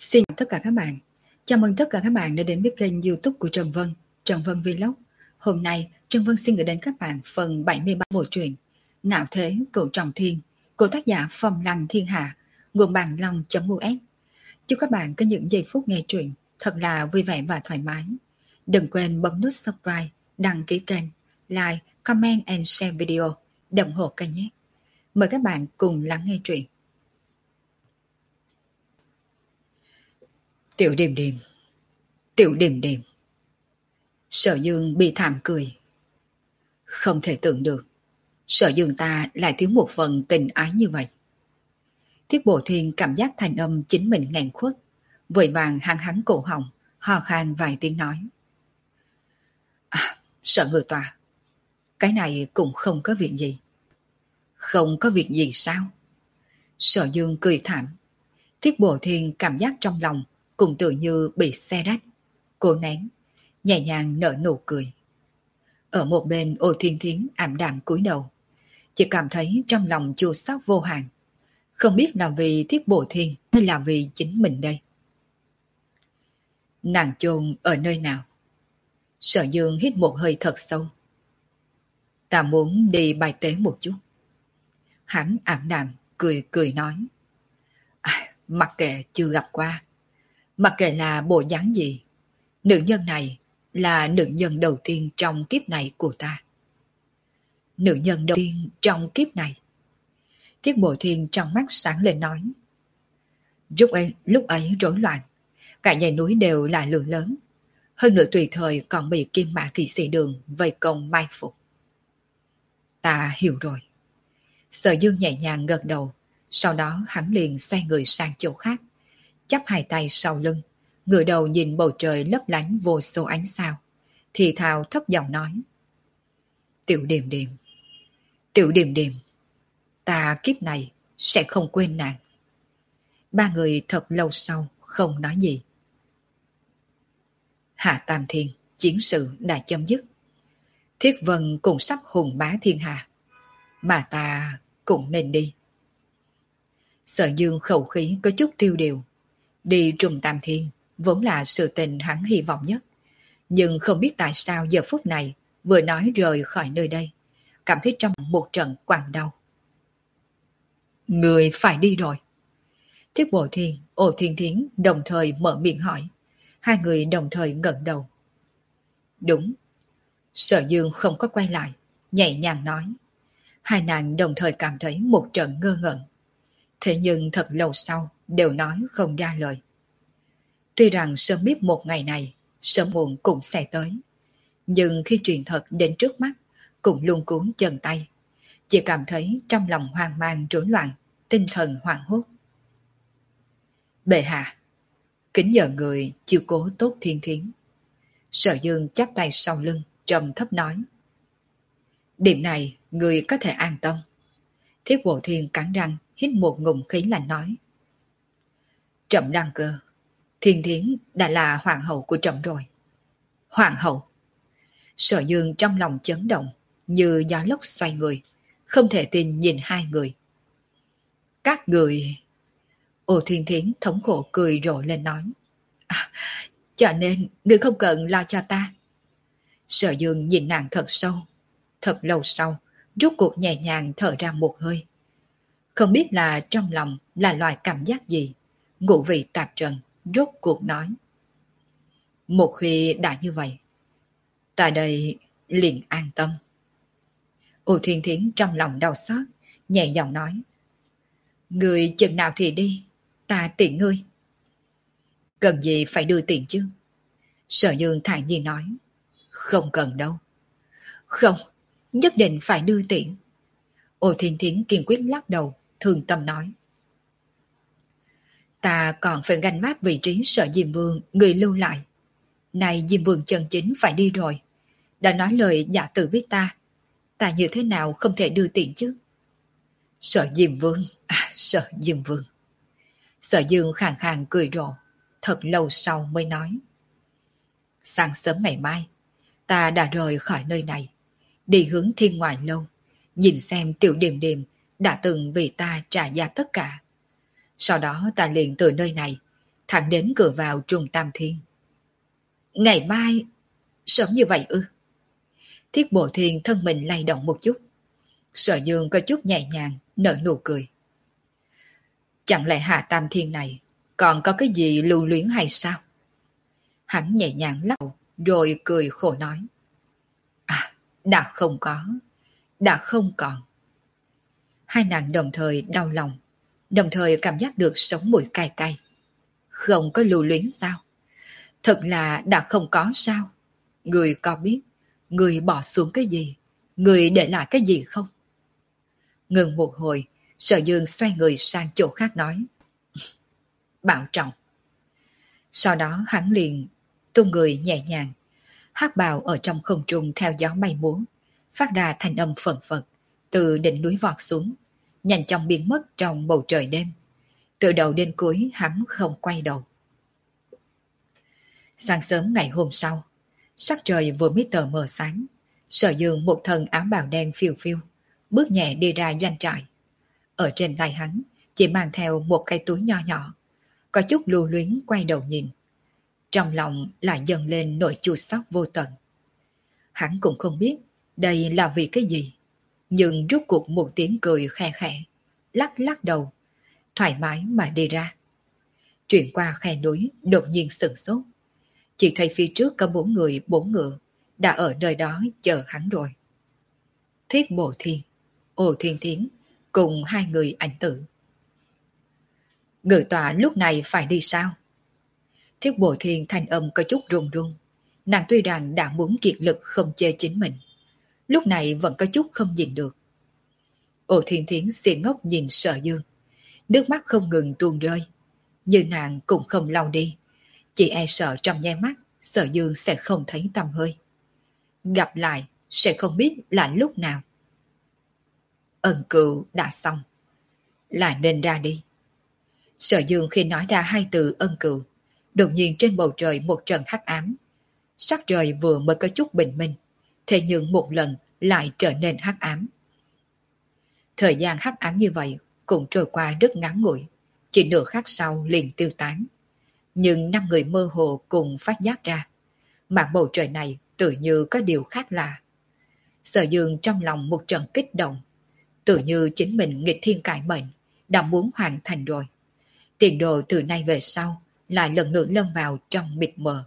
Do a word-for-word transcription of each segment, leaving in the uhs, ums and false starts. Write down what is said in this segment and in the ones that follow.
Xin chào tất cả các bạn. Chào mừng tất cả các bạn đã đến với kênh YouTube của Trần Vân, Trần Vân Vlog. Hôm nay, Trần Vân xin gửi đến các bạn phần bảy mươi ba bộ truyện Ngạo Thế Cửu Trọng Thiên của tác giả Phong Lăng Thiên Hạ, nguồn bản long.us. Chúc các bạn có những giây phút nghe truyện thật là vui vẻ và thoải mái. Đừng quên bấm nút subscribe, đăng ký kênh, like, comment and share video để ủng hộ kênh nhé. Mời các bạn cùng lắng nghe truyện. Tiểu Điềm Điềm, Tiểu Điềm Điềm. Sở Dương bị thảm cười. Không thể tưởng được, Sở Dương ta lại thiếu một phần tình ái như vậy. Thiết Bộ Thiên cảm giác thành âm chính mình nghẹn khuất, vội vàng hăng hắn cổ họng, hò khan vài tiếng nói. À, Sở Ngự Tọa, cái này cũng không có việc gì. Không có việc gì sao? Sở Dương cười thảm. Thiết Bộ Thiên cảm giác trong lòng cũng tự như bị xe rách. Cô nén, nhẹ nhàng nở nụ cười. Ở một bên Ô Thiên Thiến ảm đạm cúi đầu, chỉ cảm thấy trong lòng chua xót vô hạn. Không biết là vì Thiết Bộ Thiên hay là vì chính mình đây. Nàng chôn ở nơi nào? Sở Dương hít một hơi thật sâu. Ta muốn đi bài tế một chút. Hắn ảm đạm cười cười nói. À, mặc kệ chưa gặp qua, mặc kệ là bộ dáng gì, nữ nhân này là nữ nhân đầu tiên trong kiếp này của ta. Nữ nhân đầu tiên trong kiếp này. Thiết Bộ Thiên trong mắt sáng lên nói. Lúc ấy, lúc ấy rối loạn, cả dãy núi đều là lửa lớn. Hơn nữa tùy thời còn bị Kim Mã Kỵ Sĩ Đường vây công mai phục. Ta hiểu rồi. Sở Dương nhẹ nhàng gật đầu, sau đó hắn liền xoay người sang chỗ khác, chắp hai tay sau lưng, ngửa đầu nhìn bầu trời lấp lánh vô số ánh sao, thì thào thấp giọng nói. Tiểu Điềm Điềm, Tiểu Điềm Điềm, ta kiếp này sẽ không quên nàng. Ba người thật lâu sau không nói gì. Hạ Tam Thiên, chiến sự đã chấm dứt. Thiết Vân cũng sắp hùng bá thiên hạ, mà ta cũng nên đi. Sở Dương khẩu khí có chút tiêu điều. Đi trùng Tam Thiên vốn là sự tình hắn hy vọng nhất, nhưng không biết tại sao giờ phút này vừa nói rời khỏi nơi đây, cảm thấy trong một trận quặn đau. Người phải đi rồi. Thiết Bộ Thiên, Ô Thiên Thiến đồng thời mở miệng hỏi. Hai người đồng thời ngẩng đầu. Đúng. Sở Dương không có quay lại, nhẹ nhàng nói. Hai nàng đồng thời cảm thấy một trận ngơ ngẩn. Thế nhưng thật lâu sau đều nói không ra lời. Tuy rằng sớm biết một ngày này, sớm muộn cũng sẽ tới. Nhưng khi chuyện thật đến trước mắt, cũng luôn cuốn chân tay. Chỉ cảm thấy trong lòng hoang mang rối loạn, tinh thần hoảng hốt. Bệ hạ, kính nhờ người chiếu cố tốt Thiên Thiến. Sở Dương chắp tay sau lưng, trầm thấp nói. Điểm này người có thể an tâm. Thiết Bộ Thiên cắn răng, hít một ngụm khí lạnh nói. Trẫm đăng cơ, Thiên Thiến đã là hoàng hậu của trẫm rồi. Hoàng hậu. Sở Dương trong lòng chấn động, như gió lốc xoay người, không thể tin nhìn hai người. Các người... Ô Thiên Thiến thống khổ cười rộ lên nói. À, cho nên người không cần lo cho ta. Sở Dương nhìn nàng thật sâu. Thật lâu sau, rút cuộc nhẹ nhàng thở ra một hơi. Không biết là trong lòng là loại cảm giác gì, ngũ vị tạp trần, rốt cuộc nói. Một khi đã như vậy, ta đây liền an tâm. Ô Thiên Thiến trong lòng đau xót, nhẹ giọng nói. Người chừng nào thì đi, ta tiện ngươi. Cần gì phải đưa tiền chứ? Sở Dương thản nhiên nói. Không cần đâu. Không, nhất định phải đưa tiền. Ô Thiên Thiến kiên quyết lắc đầu, thương tâm nói. Ta còn phải gánh vác vị trí Sở Diêm Vương người lưu lại. Này Diêm Vương chân chính phải đi rồi. Đã nói lời giả tử với ta. Ta như thế nào không thể đưa tiền chứ? Sở Diêm Vương, à Sở Diêm Vương. Sở Dương khàn khàn cười rộ, thật lâu sau mới nói. Sáng sớm ngày mai, ta đã rời khỏi nơi này, đi hướng Thiên Ngoại Lâu, nhìn xem Tiểu Điềm Điềm đã từng vì ta trả giá tất cả. Sau đó ta liền từ nơi này thẳng đến cửa vào Trung Tam Thiên. Ngày mai, sớm như vậy ư? Thiết Bộ Thiên thân mình lay động một chút. Sở Dương có chút nhẹ nhàng, nở nụ cười. Chẳng lẽ Hạ Tam Thiên này còn có cái gì lưu luyến hay sao? Hắn nhẹ nhàng lắc đầu, rồi cười khổ nói. À, đã không có, đã không còn. Hai nàng đồng thời đau lòng, đồng thời cảm giác được sống mũi cay cay. Không có lưu luyến sao? Thật là đã không có sao? Người có biết, người bỏ xuống cái gì, người để lại cái gì không? Ngừng một hồi, Sở Dương xoay người sang chỗ khác nói. Bảo trọng. Sau đó hắn liền tung người nhẹ nhàng, hắc bào ở trong không trung theo gió bay múa, phát ra thanh âm phật phật, từ đỉnh núi vọt xuống, nhanh chóng biến mất trong bầu trời đêm. Từ đầu đến cuối hắn không quay đầu. Sáng sớm ngày hôm sau, sắc trời vừa mới tờ mờ sáng, Sở Dương một thân áo bào đen phiêu phiêu, bước nhẹ đi ra doanh trại. Ở trên tay hắn chỉ mang theo một cái túi nho nhỏ, có chút lưu luyến quay đầu nhìn. Trong lòng lại dâng lên nỗi chua xót vô tận. Hắn cũng không biết đây là vì cái gì, nhưng rút cuộc một tiếng cười khe khẽ, lắc lắc đầu, thoải mái mà đi ra. Chuyển qua khe núi đột nhiên sửng sốt. Chỉ thấy phía trước có bốn người bốn ngựa đã ở nơi đó chờ hắn rồi. Thiết Bộ Thiên, Ô Thiên Thiến cùng hai người ảnh tử. Ngự tọa lúc này phải đi sao? Thiết Bộ Thiên thanh âm có chút run run. Nàng tuy rằng đã muốn kiệt lực không chê chính mình, lúc này vẫn có chút không nhìn được. Ô Thiên Thiến xì ngốc nhìn Sở Dương, nước mắt không ngừng tuôn rơi, như nàng cũng không lau đi, chỉ e sợ trong nháy mắt Sở Dương sẽ không thấy tăm hơi. Gặp lại sẽ không biết là lúc nào. Ân cựu đã xong, là nên ra đi. Sở Dương khi nói ra hai từ ân cựu, đột nhiên trên bầu trời một trận hắc ám. Sắc trời vừa mới có chút bình minh, thế nhưng một lần lại trở nên hắc ám. Thời gian hắc ám như vậy cũng trôi qua rất ngắn ngủi, chỉ nửa khắc sau liền tiêu tán. Nhưng năm người mơ hồ cùng phát giác ra, mảng bầu trời này tự như có điều khác lạ. Sở Dương trong lòng một trận kích động, tự như chính mình nghịch thiên cải mệnh, đã muốn hoàn thành rồi. Tiền đồ từ nay về sau lại lần nữa lâm vào trong mịt mờ.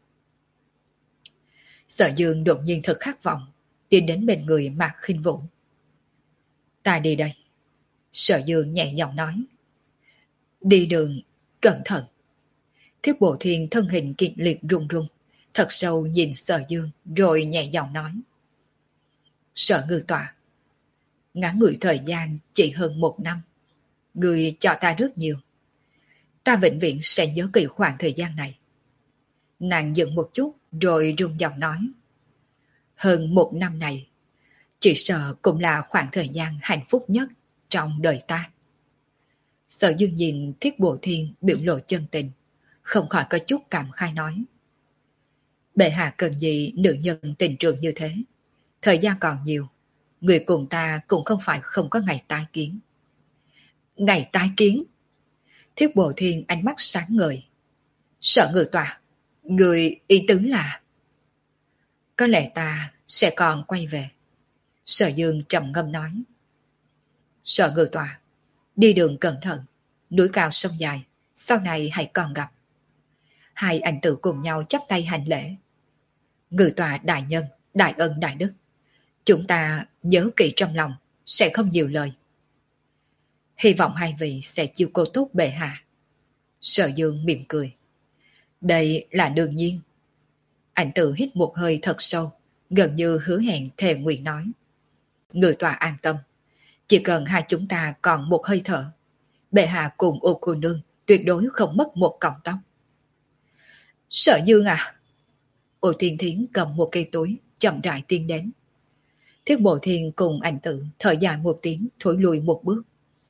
Sở Dương đột nhiên thật khát vọng, đi đến bên người Mạc Khinh Vũ. Ta đi đây. Sở Dương nhẹ giọng nói. Đi đường, cẩn thận. Thiết Bộ Thiên thân hình kịch liệt run run, thật sâu nhìn Sở Dương rồi nhẹ giọng nói. Sở Ngư Tọa, ngắn ngủi thời gian chỉ hơn một năm, người cho ta rất nhiều. Ta vĩnh viễn sẽ nhớ kỹ khoảng thời gian này. Nàng dừng một chút rồi run giọng nói. Hơn một năm này, chỉ sợ cũng là khoảng thời gian hạnh phúc nhất trong đời ta. Sở Dương nhìn Thiết Bộ Thiên biểu lộ chân tình, không khỏi có chút cảm khai nói. Bệ hạ cần gì nữ nhân tình trường như thế? Thời gian còn nhiều, người cùng ta cũng không phải không có ngày tái kiến. Ngày tái kiến? Thiết Bộ Thiên ánh mắt sáng ngời. Sở Ngự Tọa, người ý tứ là... Có lẽ ta sẽ còn quay về. Sở Dương trầm ngâm nói. Sở Ngự Tọa, đi đường cẩn thận, núi cao sông dài, sau này hãy còn gặp. Hai ảnh tử cùng nhau chắp tay hành lễ. Ngự Tọa đại nhân, đại ân đại đức, chúng ta nhớ kỹ trong lòng, sẽ không nhiều lời. Hy vọng hai vị sẽ chiêu cô tốt bệ hạ. Sở Dương mỉm cười. Đây là đương nhiên. Ảnh tử hít một hơi thật sâu, gần như hứa hẹn thề nguyện nói. Người tòa an tâm, chỉ cần hai chúng ta còn một hơi thở, bệ hạ cùng ô cô nương tuyệt đối không mất một cọng tóc. Sở Dương à? Ô Thiên Thiến cầm một cây túi, chậm rãi tiến đến. Thiết Bộ Thiên cùng ảnh tử thở dài một tiếng, thối lùi một bước.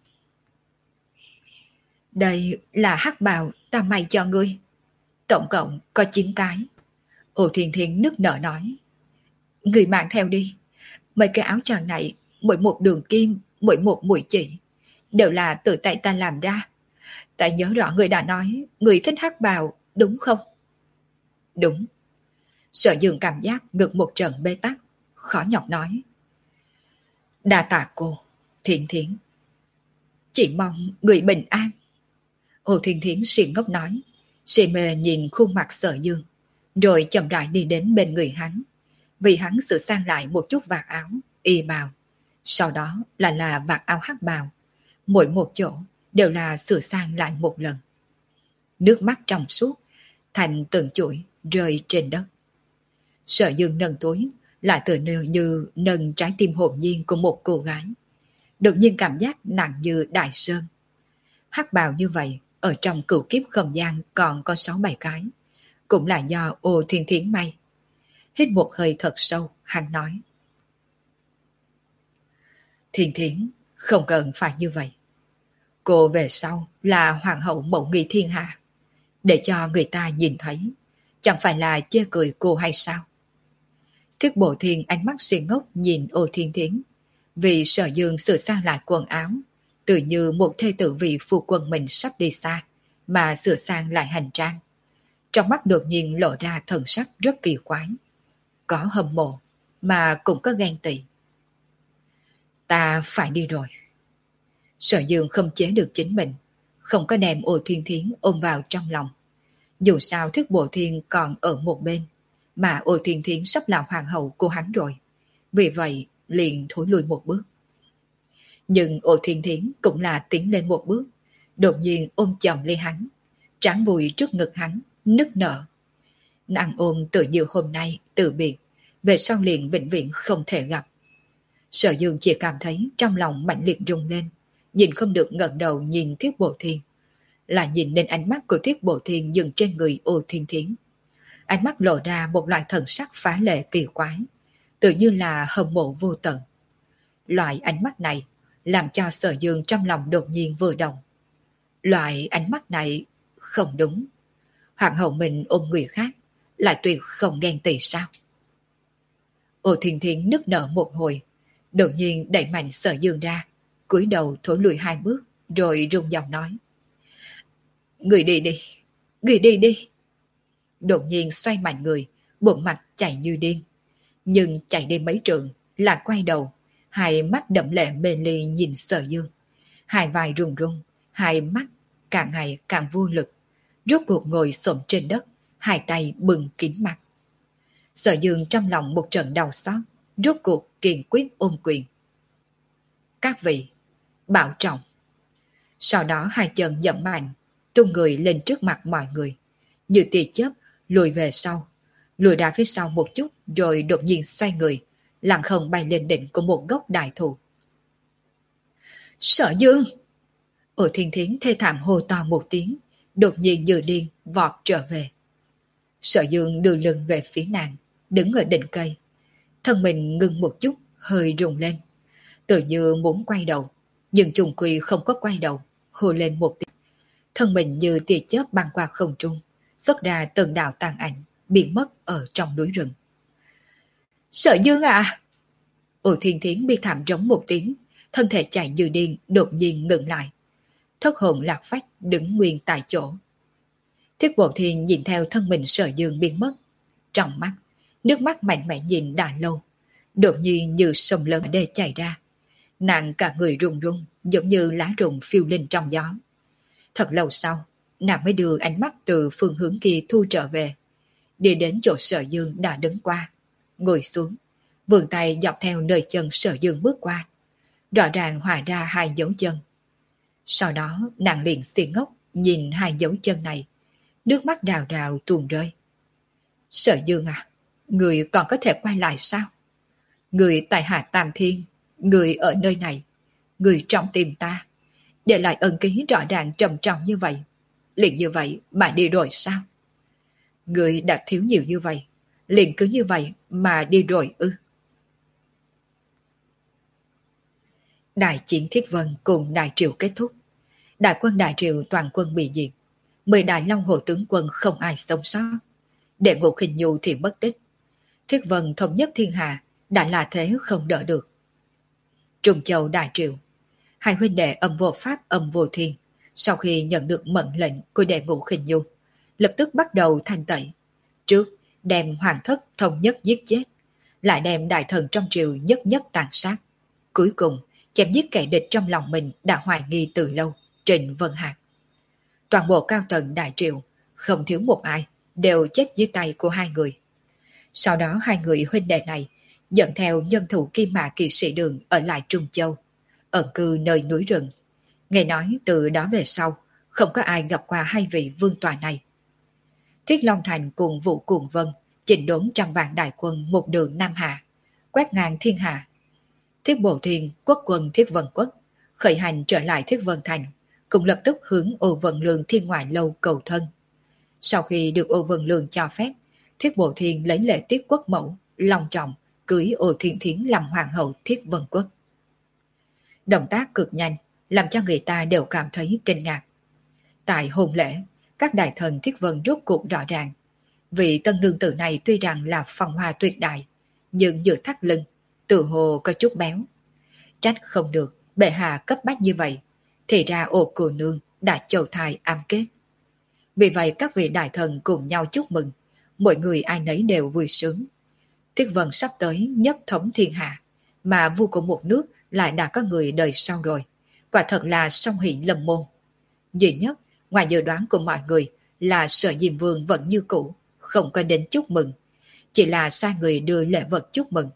Đây là hắc bào ta may cho ngươi. Tổng cộng có chín cái. Ô Thiên Thiến nức nở nói. Ngươi mang theo đi. Mấy cái áo choàng này, mỗi một đường kim, mỗi một mũi chỉ, đều là tự tay ta làm ra. Ta nhớ rõ người đã nói người thích hắc bào, đúng không? Đúng. Sở Dương cảm giác ngực một trận bế tắc, khó nhọc nói. Đa tạ cô, Thiện Thiến. Chỉ mong người bình an. Hồ Thiên Thiến xì ngốc nói, si mê nhìn khuôn mặt Sở Dương, rồi chậm rãi đi đến bên người hắn. Vì hắn sửa sang lại một chút vạt áo, y bào. Sau đó là là vạt áo hắc bào. Mỗi một chỗ đều là sửa sang lại một lần. Nước mắt trong suốt, thành từng chuỗi rơi trên đất. Sở Dương nâng túi, lại tự nêu như nâng trái tim hồn nhiên của một cô gái. Đột nhiên cảm giác nặng như đại sơn. Hắc bào như vậy, ở trong cửu kiếp không gian còn có sáu bảy cái. Cũng là do Ô Thiên Thiến may. Hít một hơi thật sâu, hắn nói. Thiên Thiến, không cần phải như vậy. Cô về sau là hoàng hậu mẫu nghi thiên hạ. Để cho người ta nhìn thấy, chẳng phải là chê cười cô hay sao? Thiết Bộ Thiên ánh mắt xuyên ngốc nhìn Ô Thiên Thiến. Vì Sở Dương sửa sang lại quần áo, tự như một thê tử vị phu quân mình sắp đi xa, mà sửa sang lại hành trang. Trong mắt đột nhiên lộ ra thần sắc rất kỳ quái. Có hâm mộ, mà cũng có ghen tị. Ta phải đi rồi. Sở Dương không chế được chính mình, không có đem Ô Thiên Thiến ôm vào trong lòng. Dù sao Thiết Bộ Thiên còn ở một bên, mà Ô Thiên Thiến sắp là hoàng hậu của hắn rồi. Vì vậy liền thối lùi một bước. Nhưng Ô Thiên Thiến cũng là tiến lên một bước, đột nhiên ôm chầm lấy hắn, trán vùi trước ngực hắn, nức nở. Nàng ôm tự như hôm nay từ biệt, về sau liền vĩnh viễn không thể gặp. Sở Dương chỉ cảm thấy trong lòng mạnh liệt rung lên, nhìn không được ngẩng đầu nhìn Thiết Bộ Thiên. Là nhìn nên ánh mắt của Thiết Bộ Thiên dừng trên người Ô Thiên Thiến. Ánh mắt lộ ra một loại thần sắc phá lệ kỳ quái, tự như là hâm mộ vô tận. Loại ánh mắt này làm cho Sở Dương trong lòng đột nhiên vừa động. Loại ánh mắt này không đúng. Hoàng hậu mình ôm người khác, lại tuyệt không ghen tị sao? Ô Thiên Thiến nức nở một hồi, đột nhiên đẩy mạnh Sở Dương ra, cúi đầu thối lùi hai bước, rồi rung giọng nói. Người đi đi, người đi đi. Đột nhiên xoay mạnh người, bụng mặt chạy như điên. Nhưng chạy đi mấy trượng, là quay đầu, hai mắt đậm lệ mê ly nhìn Sở Dương. Hai vai run run, hai mắt càng ngày càng vô lực. Rốt cuộc ngồi xổm trên đất, hai tay bừng kín mặt. Sở Dương trong lòng một trận đau xót, rốt cuộc kiên quyết ôm quyền. Các vị, bảo trọng. Sau đó hai chân dậm mạnh, tung người lên trước mặt mọi người. Như tia chớp, lùi về sau. Lùi ra phía sau một chút, rồi đột nhiên xoay người, lặng không bay lên đỉnh của một gốc đại thụ. Sở Dương! Ô Thiên Thiến thê thảm hô to một tiếng, đột nhiên như điên vọt trở về. Sở Dương đưa lưng về phía nàng, đứng ở đỉnh cây. Thân mình ngưng một chút, hơi rùng lên. Tự như muốn quay đầu, nhưng trùng quy không có quay đầu, hô lên một tiếng. Thân mình như tia chớp băng qua không trung, xuất ra từng đạo tàn ảnh, biến mất ở trong núi rừng. Sở Dương à! Ô Thiên Thiến bi thảm rống một tiếng, thân thể chạy như điên đột nhiên ngừng lại. Thất hồn lạc phách đứng nguyên tại chỗ. Thiết Bộ Thiên nhìn theo thân mình Sở Dương biến mất. Trong mắt, nước mắt mạnh mẽ nhìn đã lâu, đột nhiên như sông lớn đê chảy ra. Nàng cả người run run, giống như lá rụng phiêu lên trong gió. Thật lâu sau, nàng mới đưa ánh mắt từ phương hướng kia thu trở về, đi đến chỗ Sở Dương đã đứng qua, ngồi xuống, vươn tay dọc theo nơi chân Sở Dương bước qua, rõ ràng hòa ra hai dấu chân. Sau đó nàng liền si ngốc nhìn hai dấu chân này, nước mắt đào đào tuôn rơi. Sở Dương à, người còn có thể quay lại sao? Người tại Hạ Tam Thiên, người ở nơi này, người trong tim ta, để lại ân ký rõ ràng trầm trọng như vậy, liền như vậy mà đi rồi sao? Người đã thiếu nhiều như vậy, liền cứ như vậy mà đi rồi ư? Đại chiến Thiết Vân cùng Đại Triều kết thúc. Đại quân Đại Triều toàn quân bị diệt, mười đại long hồ tướng quân không ai sống sót. Đệ Ngũ Khinh Nhu thì mất tích. Thiết Vân thống nhất thiên hạ đã là thế không đỡ được. Trung Châu Đại Triều, hai huynh đệ Âm Vô Pháp Âm Vô Thiên Sau khi nhận được mệnh lệnh của đệ ngũ Khinh Nhu, lập tức bắt đầu thanh tẩy. Trước, đem hoàng thất thống nhất giết chết, lại đem đại thần trong triều nhất nhất tàn sát. Cuối cùng, chém giết kẻ địch trong lòng mình đã hoài nghi từ lâu, Trịnh Vân Hạc. Toàn bộ cao tầng đại triều, không thiếu một ai, đều chết dưới tay của hai người. Sau đó hai người huynh đệ này dẫn theo nhân thủ Kim Mã Kỵ Sĩ Đường ở lại Trung Châu, ẩn cư nơi núi rừng. Nghe nói từ đó về sau, không có ai gặp qua hai vị vương tọa này. Thiết Long Thành cùng Vũ Cuồng Vân chỉnh đốn trăm vạn đại quân một đường Nam Hạ, quét ngang thiên hạ. Thiết Bộ Thiên, quốc quân Thiết Vân Quốc, khởi hành trở lại Thiết Vân Thành, cũng lập tức hướng Ô Vân Lương Thiên Ngoại Lâu cầu thân. Sau khi được Ô Vân Lương cho phép, Thiết Bộ Thiên lấy lễ tiết quốc mẫu, long trọng, cưới Ô Thiên Thiến làm hoàng hậu Thiết Vân Quốc. Động tác cực nhanh, làm cho người ta đều cảm thấy kinh ngạc. Tại hôn lễ, các đại thần Thiết Vân rốt cuộc rõ ràng. Vị tân nương tử này tuy rằng là phong hoa tuyệt đại, nhưng giữa thắt lưng, tự hồ có chút béo. Trách không được, bệ hạ cấp bách như vậy, thì ra Ô cô nương đã chầu thai am kết. Vì vậy các vị đại thần cùng nhau chúc mừng, mỗi người ai nấy đều vui sướng. Thiết Vân sắp tới nhất thống thiên hạ, mà vua của một nước lại đã có người đời sau rồi. Quả thật là song hỷ lâm môn. Duy nhất, ngoài dự đoán của mọi người là Sở Diêm Vương vẫn như cũ, không có đến chúc mừng, chỉ là sai người đưa lễ vật chúc mừng.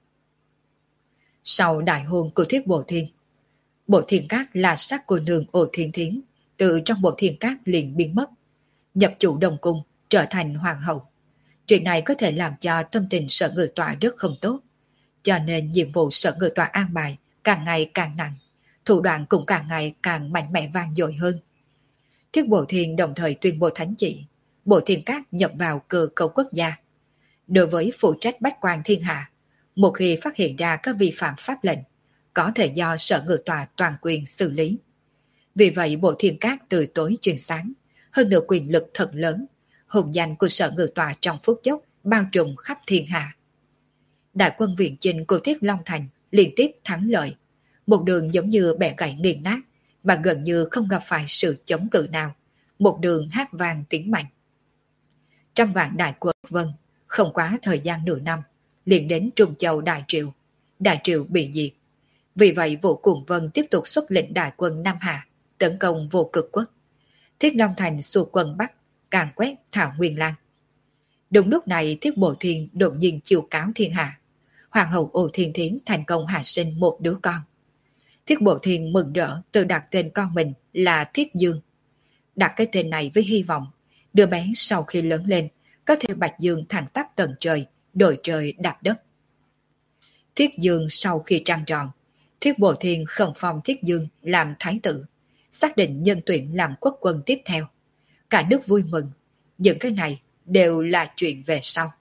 Sau đại hôn của Thiết Bộ Thiên, Bộ Thiên Cát là sát cô nương Ô Thiên Thiến, từ trong Bộ Thiên Cát liền biến mất, nhập chủ Đông Cung, trở thành hoàng hậu. Chuyện này có thể làm cho tâm tình Sở Ngự Tọa rất không tốt, cho nên nhiệm vụ Sở Ngự Tọa an bài càng ngày càng nặng, thủ đoạn cũng càng ngày càng mạnh mẽ vang dội hơn. Thiết Bộ Thiên đồng thời tuyên bố thánh chỉ, Bộ Thiên Cát nhập vào cơ cấu quốc gia. Đối với phụ trách bách quan thiên hạ, một khi phát hiện ra các vi phạm pháp lệnh, có thể do Sở Ngự Tọa toàn quyền xử lý. Vì vậy Bộ Thiên Cát từ tối chuyển sáng, hơn nữa quyền lực thật lớn, hùng danh của Sở Ngự Tọa trong phút chốc bao trùm khắp thiên hạ. Đại quân viện chinh của Thiết Long Thành liên tiếp thắng lợi, một đường giống như bẻ gãy nghiền nát, mà gần như không gặp phải sự chống cự nào, một đường hát vang tiếng mạnh. Trăm vạn đại quân vân, không quá thời gian nửa năm, liền đến Trung Châu Đại Triệu. Đại Triệu bị diệt. Vì vậy Vũ Cuồng Vân tiếp tục xuất lĩnh đại quân Nam Hạ, tấn công Vô Cực Quốc. Thiết Long Thành xua quân Bắc, càn quét Thảo Nguyên Lan. Đúng lúc này Thiết Bộ Thiên đột nhiên chiêu cáo thiên hạ. Hoàng hậu Ô Thiên Thiến thành công hạ sinh một đứa con. Thiết Bộ Thiên mừng rỡ tự đặt tên con mình là Thiết Dương. Đặt cái tên này với hy vọng, đứa bé sau khi lớn lên có thể bạch dương thẳng tắp tầng trời, đổi trời đạp đất. Thiết Dương sau khi trăng tròn, Thiết Bộ Thiên khẩn phong Thiết Dương làm thái tử, xác định nhân tuyển làm quốc quân tiếp theo. Cả nước vui mừng, những cái này đều là chuyện về sau.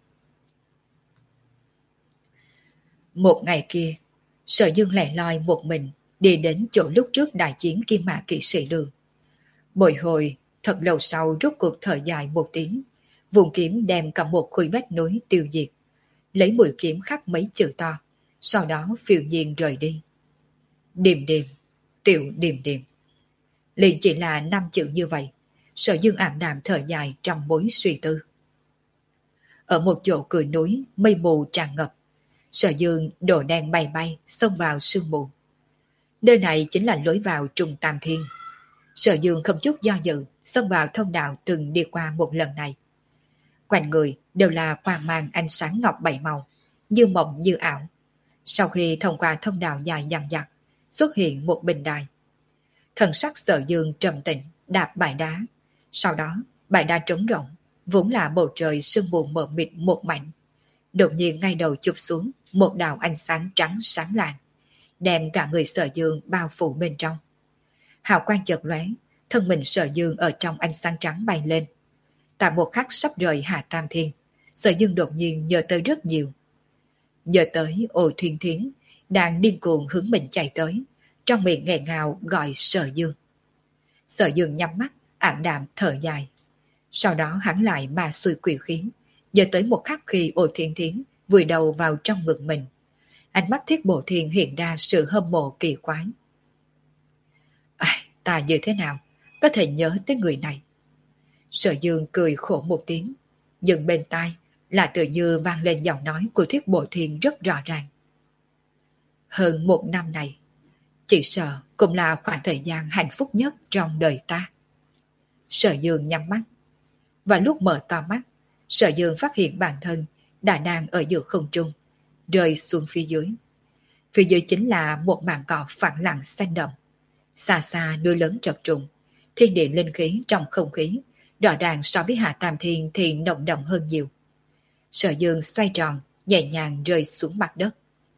Một ngày kia, Sở Dương lẻ loi một mình đi đến chỗ lúc trước đại chiến Kim Mã Kỵ Sĩ Đường. Bồi hồi, thật lâu sau rút cuộc thở dài một tiếng, vùng kiếm đem cả một khối vách núi tiêu diệt, lấy mũi kiếm khắc mấy chữ to, sau đó phiêu nhiên rời đi. Điềm điềm, tiểu điềm điềm. Liền chỉ là năm chữ như vậy, Sở Dương ảm đạm thở dài trong mối suy tư. Ở một chỗ cửa núi, mây mù tràn ngập, Sở Dương đổ đèn bay bay xông vào sương mù. Nơi này chính là lối vào Trung Tam Thiên. Sở Dương không chút do dự xông vào thông đạo từng đi qua một lần này. Quanh người đều là quang mang ánh sáng ngọc bảy màu, như mộng như ảo. Sau khi thông qua thông đạo dài dằng dặc, xuất hiện một bình đài. Thần sắc Sở Dương trầm tĩnh đạp bãi đá. Sau đó bãi đá trống rỗng, vốn là bầu trời sương mù mờ mịt một mảnh. Đột nhiên ngay đầu chụp xuống một đạo ánh sáng trắng sáng lạng, đem cả người Sở Dương bao phủ bên trong. Hào quang chợt lóe, thân mình Sở Dương ở trong ánh sáng trắng bay lên. Tại một khắc sắp rời Hạ Tam Thiên, Sở Dương đột nhiên nhớ tới rất nhiều. Nhớ tới Ô Thiên Thiến đang điên cuồng hướng mình chạy tới, trong miệng nghẹn ngào gọi Sở Dương. Sở Dương nhắm mắt, ảm đạm thở dài. Sau đó hắn lại ma xuôi quỷ khí, nhớ tới một khắc khi Ô Thiên Thiến vùi đầu vào trong ngực mình. Ánh mắt Thiết Bộ Thiên hiện ra sự hâm mộ kỳ quái. À, ta như thế nào có thể nhớ tới người này. Sở Dương cười khổ một tiếng, nhưng bên tai là tự như vang lên giọng nói của Thiết Bộ Thiên rất rõ ràng. Hơn một năm này, chỉ sợ cũng là khoảng thời gian hạnh phúc nhất trong đời ta. Sở Dương nhắm mắt. Và lúc mở to mắt, Sở Dương phát hiện bản thân đã đang ở giữa không trung, rơi xuống phía dưới. Phía dưới chính là một mảng cỏ phẳng lặng xanh đậm. Xa xa núi lớn chập trùng, thiên địa linh khí trong không khí, rõ ràng so với Hạ Tam Thiên thì nồng đậm hơn nhiều. Sở Dương xoay tròn, nhẹ nhàng rơi xuống mặt đất.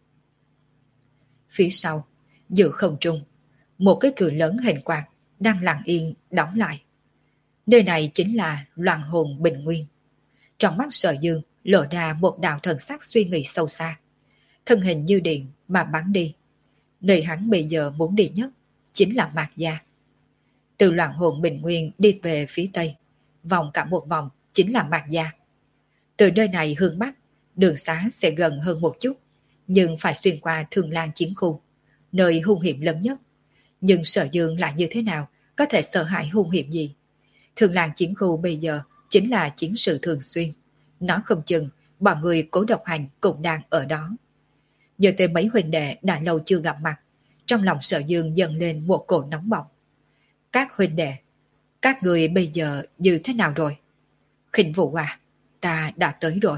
Phía sau, giữa không trung, một cái cửa lớn hình quạt đang lặng yên đóng lại. Nơi này chính là Loạn Hồn Bình Nguyên. Trong mắt Sở Dương lộ ra một đạo thần sắc suy nghĩ sâu xa. Thân hình như điện mà bắn đi. Nơi hắn bây giờ muốn đi nhất chính là Mạc Gia. Từ Loạn Hồn Bình Nguyên đi về phía tây, vòng cả một vòng chính là Mạc Gia. Từ nơi này hướng bắc, đường xá sẽ gần hơn một chút, nhưng phải xuyên qua Thương Lan Chiến Khu, nơi hung hiểm lớn nhất. Nhưng Sở Dương lại như thế nào, có thể sợ hãi hung hiểm gì? Thương Lan Chiến Khu bây giờ chính là chiến sự thường xuyên. Nói không chừng, bọn người Cố Độc Hành cũng đang ở đó. Nhớ tới mấy huynh đệ đã lâu chưa gặp mặt, trong lòng Sở Dương dần lên một cổ nóng bỏng. Các huynh đệ, các người bây giờ như thế nào rồi? Khinh Vũ à, ta đã tới rồi.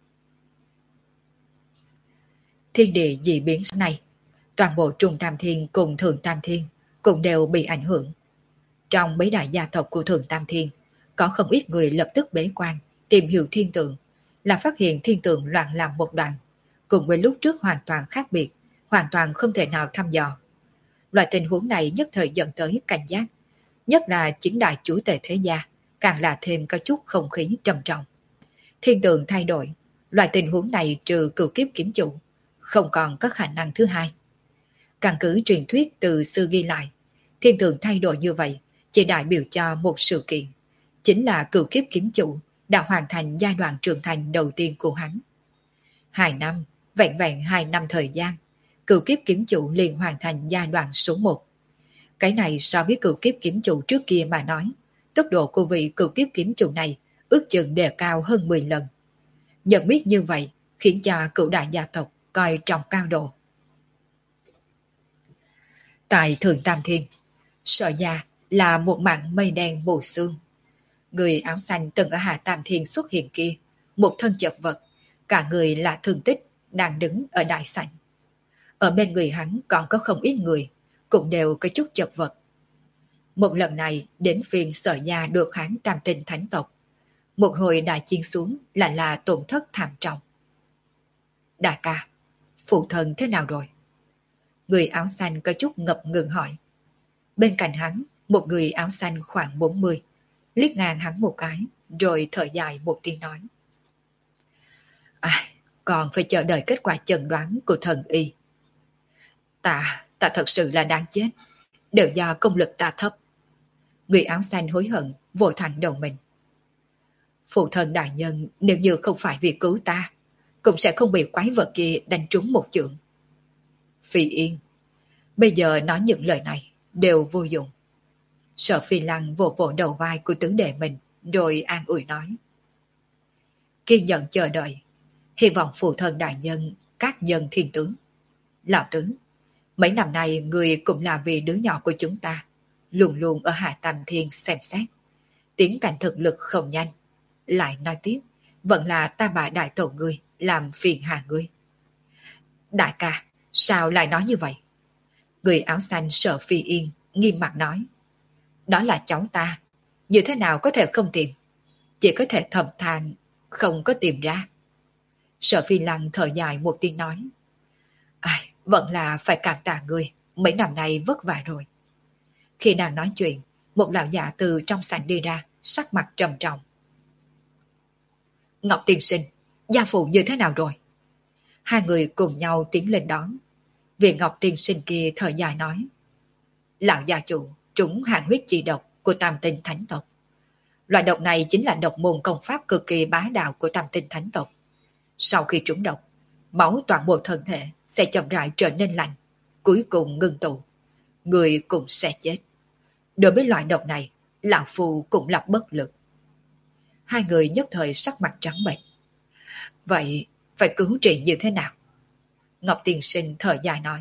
Thiên địa dị biến này, toàn bộ Trung Tam Thiên cùng Thượng Tam Thiên cũng đều bị ảnh hưởng. Trong mấy đại gia tộc của Thượng Tam Thiên, có không ít người lập tức bế quan, tìm hiểu thiên tượng, là phát hiện thiên tượng loạn làm một đoạn, cùng với lúc trước hoàn toàn khác biệt, hoàn toàn không thể nào thăm dò. Loại tình huống này nhất thời dẫn tới cảnh giác, nhất là chính đại chúa tể thế gia, càng là thêm có chút không khí trầm trọng. Thiên tượng thay đổi, loại tình huống này trừ cửu kiếp kiếm chủ, không còn có khả năng thứ hai. Căn cứ truyền thuyết từ xưa ghi lại, thiên tượng thay đổi như vậy chỉ đại biểu cho một sự kiện, chính là cửu kiếp kiếm chủ đã hoàn thành giai đoạn trưởng thành đầu tiên của hắn. Hai năm, vẹn vẹn hai năm thời gian, cửu kiếp kiếm chủ liền hoàn thành giai đoạn số một. Cái này so với cửu kiếp kiếm chủ trước kia mà nói, tốc độ của vị cửu kiếp kiếm chủ này ước chừng đề cao hơn mười lần. Nhận biết như vậy khiến cho cửu đại gia tộc coi trọng cao độ. Tại Thượng Tam Thiên, Sở Gia là một mảng mây đen mù sương. Người áo xanh từng ở Hạ Tam Thiên xuất hiện kia, một thân chật vật, cả người là thương tích, đang đứng ở đại sảnh. Ở bên người hắn còn có không ít người, cũng đều có chút chật vật. Một lần này đến phiên Sở Gia được kháng Tam Tinh thánh tộc. Một hồi đại chiến xuống lại là tổn thất thảm trọng. Đại ca, phụ thân thế nào rồi? Người áo xanh có chút ngập ngừng hỏi. Bên cạnh hắn, một người áo xanh khoảng bốn mươi, liếc ngang hắn một cái, rồi thở dài một tiếng nói. À, còn phải chờ đợi kết quả chẩn đoán của thần y. Ta, ta thật sự là đáng chết, đều do công lực ta thấp. Người áo xanh hối hận, vội thẳng đầu mình. Phụ thân đại nhân nếu như không phải vì cứu ta, cũng sẽ không bị quái vật kia đánh trúng một chưởng. Phi Yên, bây giờ nói những lời này đều vô dụng. Sở Phi Lăng vỗ vỗ đầu vai của tứ đệ mình, rồi an ủi nói. Kiên nhẫn chờ đợi, hy vọng phụ thân đại nhân, các nhân thiên tướng. Lão tứ, mấy năm nay người cũng là vì đứa nhỏ của chúng ta, luôn luôn ở Hạ Tam Thiên xem xét. Tiến cảnh thực lực không nhanh. Lại nói tiếp, vẫn là ta bà đại tổ ngươi, làm phiền hà ngươi. Đại ca, sao lại nói như vậy? Người áo xanh Sở Phi Yên nghiêm mặt nói. Đó là cháu ta, như thế nào có thể không tìm? Chỉ có thể thầm than, không có tìm ra. Sở Phi Lăng thở dài một tiếng nói. Ai, vẫn là phải cảm tạ ngươi, mấy năm nay vất vả rồi. Khi nàng nói chuyện, một lão giả từ trong sảnh đi ra, sắc mặt trầm trọng. Ngọc tiên sinh, gia phụ như thế nào rồi? Hai người cùng nhau tiến lên đón. Vị Ngọc tiên sinh kia thở dài nói. Lão gia chủ trúng hàng huyết chi độc của Tam Tinh thánh tộc. Loại độc này chính là độc môn công pháp cực kỳ bá đạo của Tam Tinh thánh tộc. Sau khi trúng độc, máu toàn bộ thân thể sẽ chậm rãi trở nên lạnh, cuối cùng ngưng tụ. Người cũng sẽ chết. Đối với loại độc này, lão phu cũng là bất lực. Hai người nhất thời sắc mặt trắng bệch. Vậy phải cứu trị như thế nào? Ngọc Tiên Sinh thở dài nói.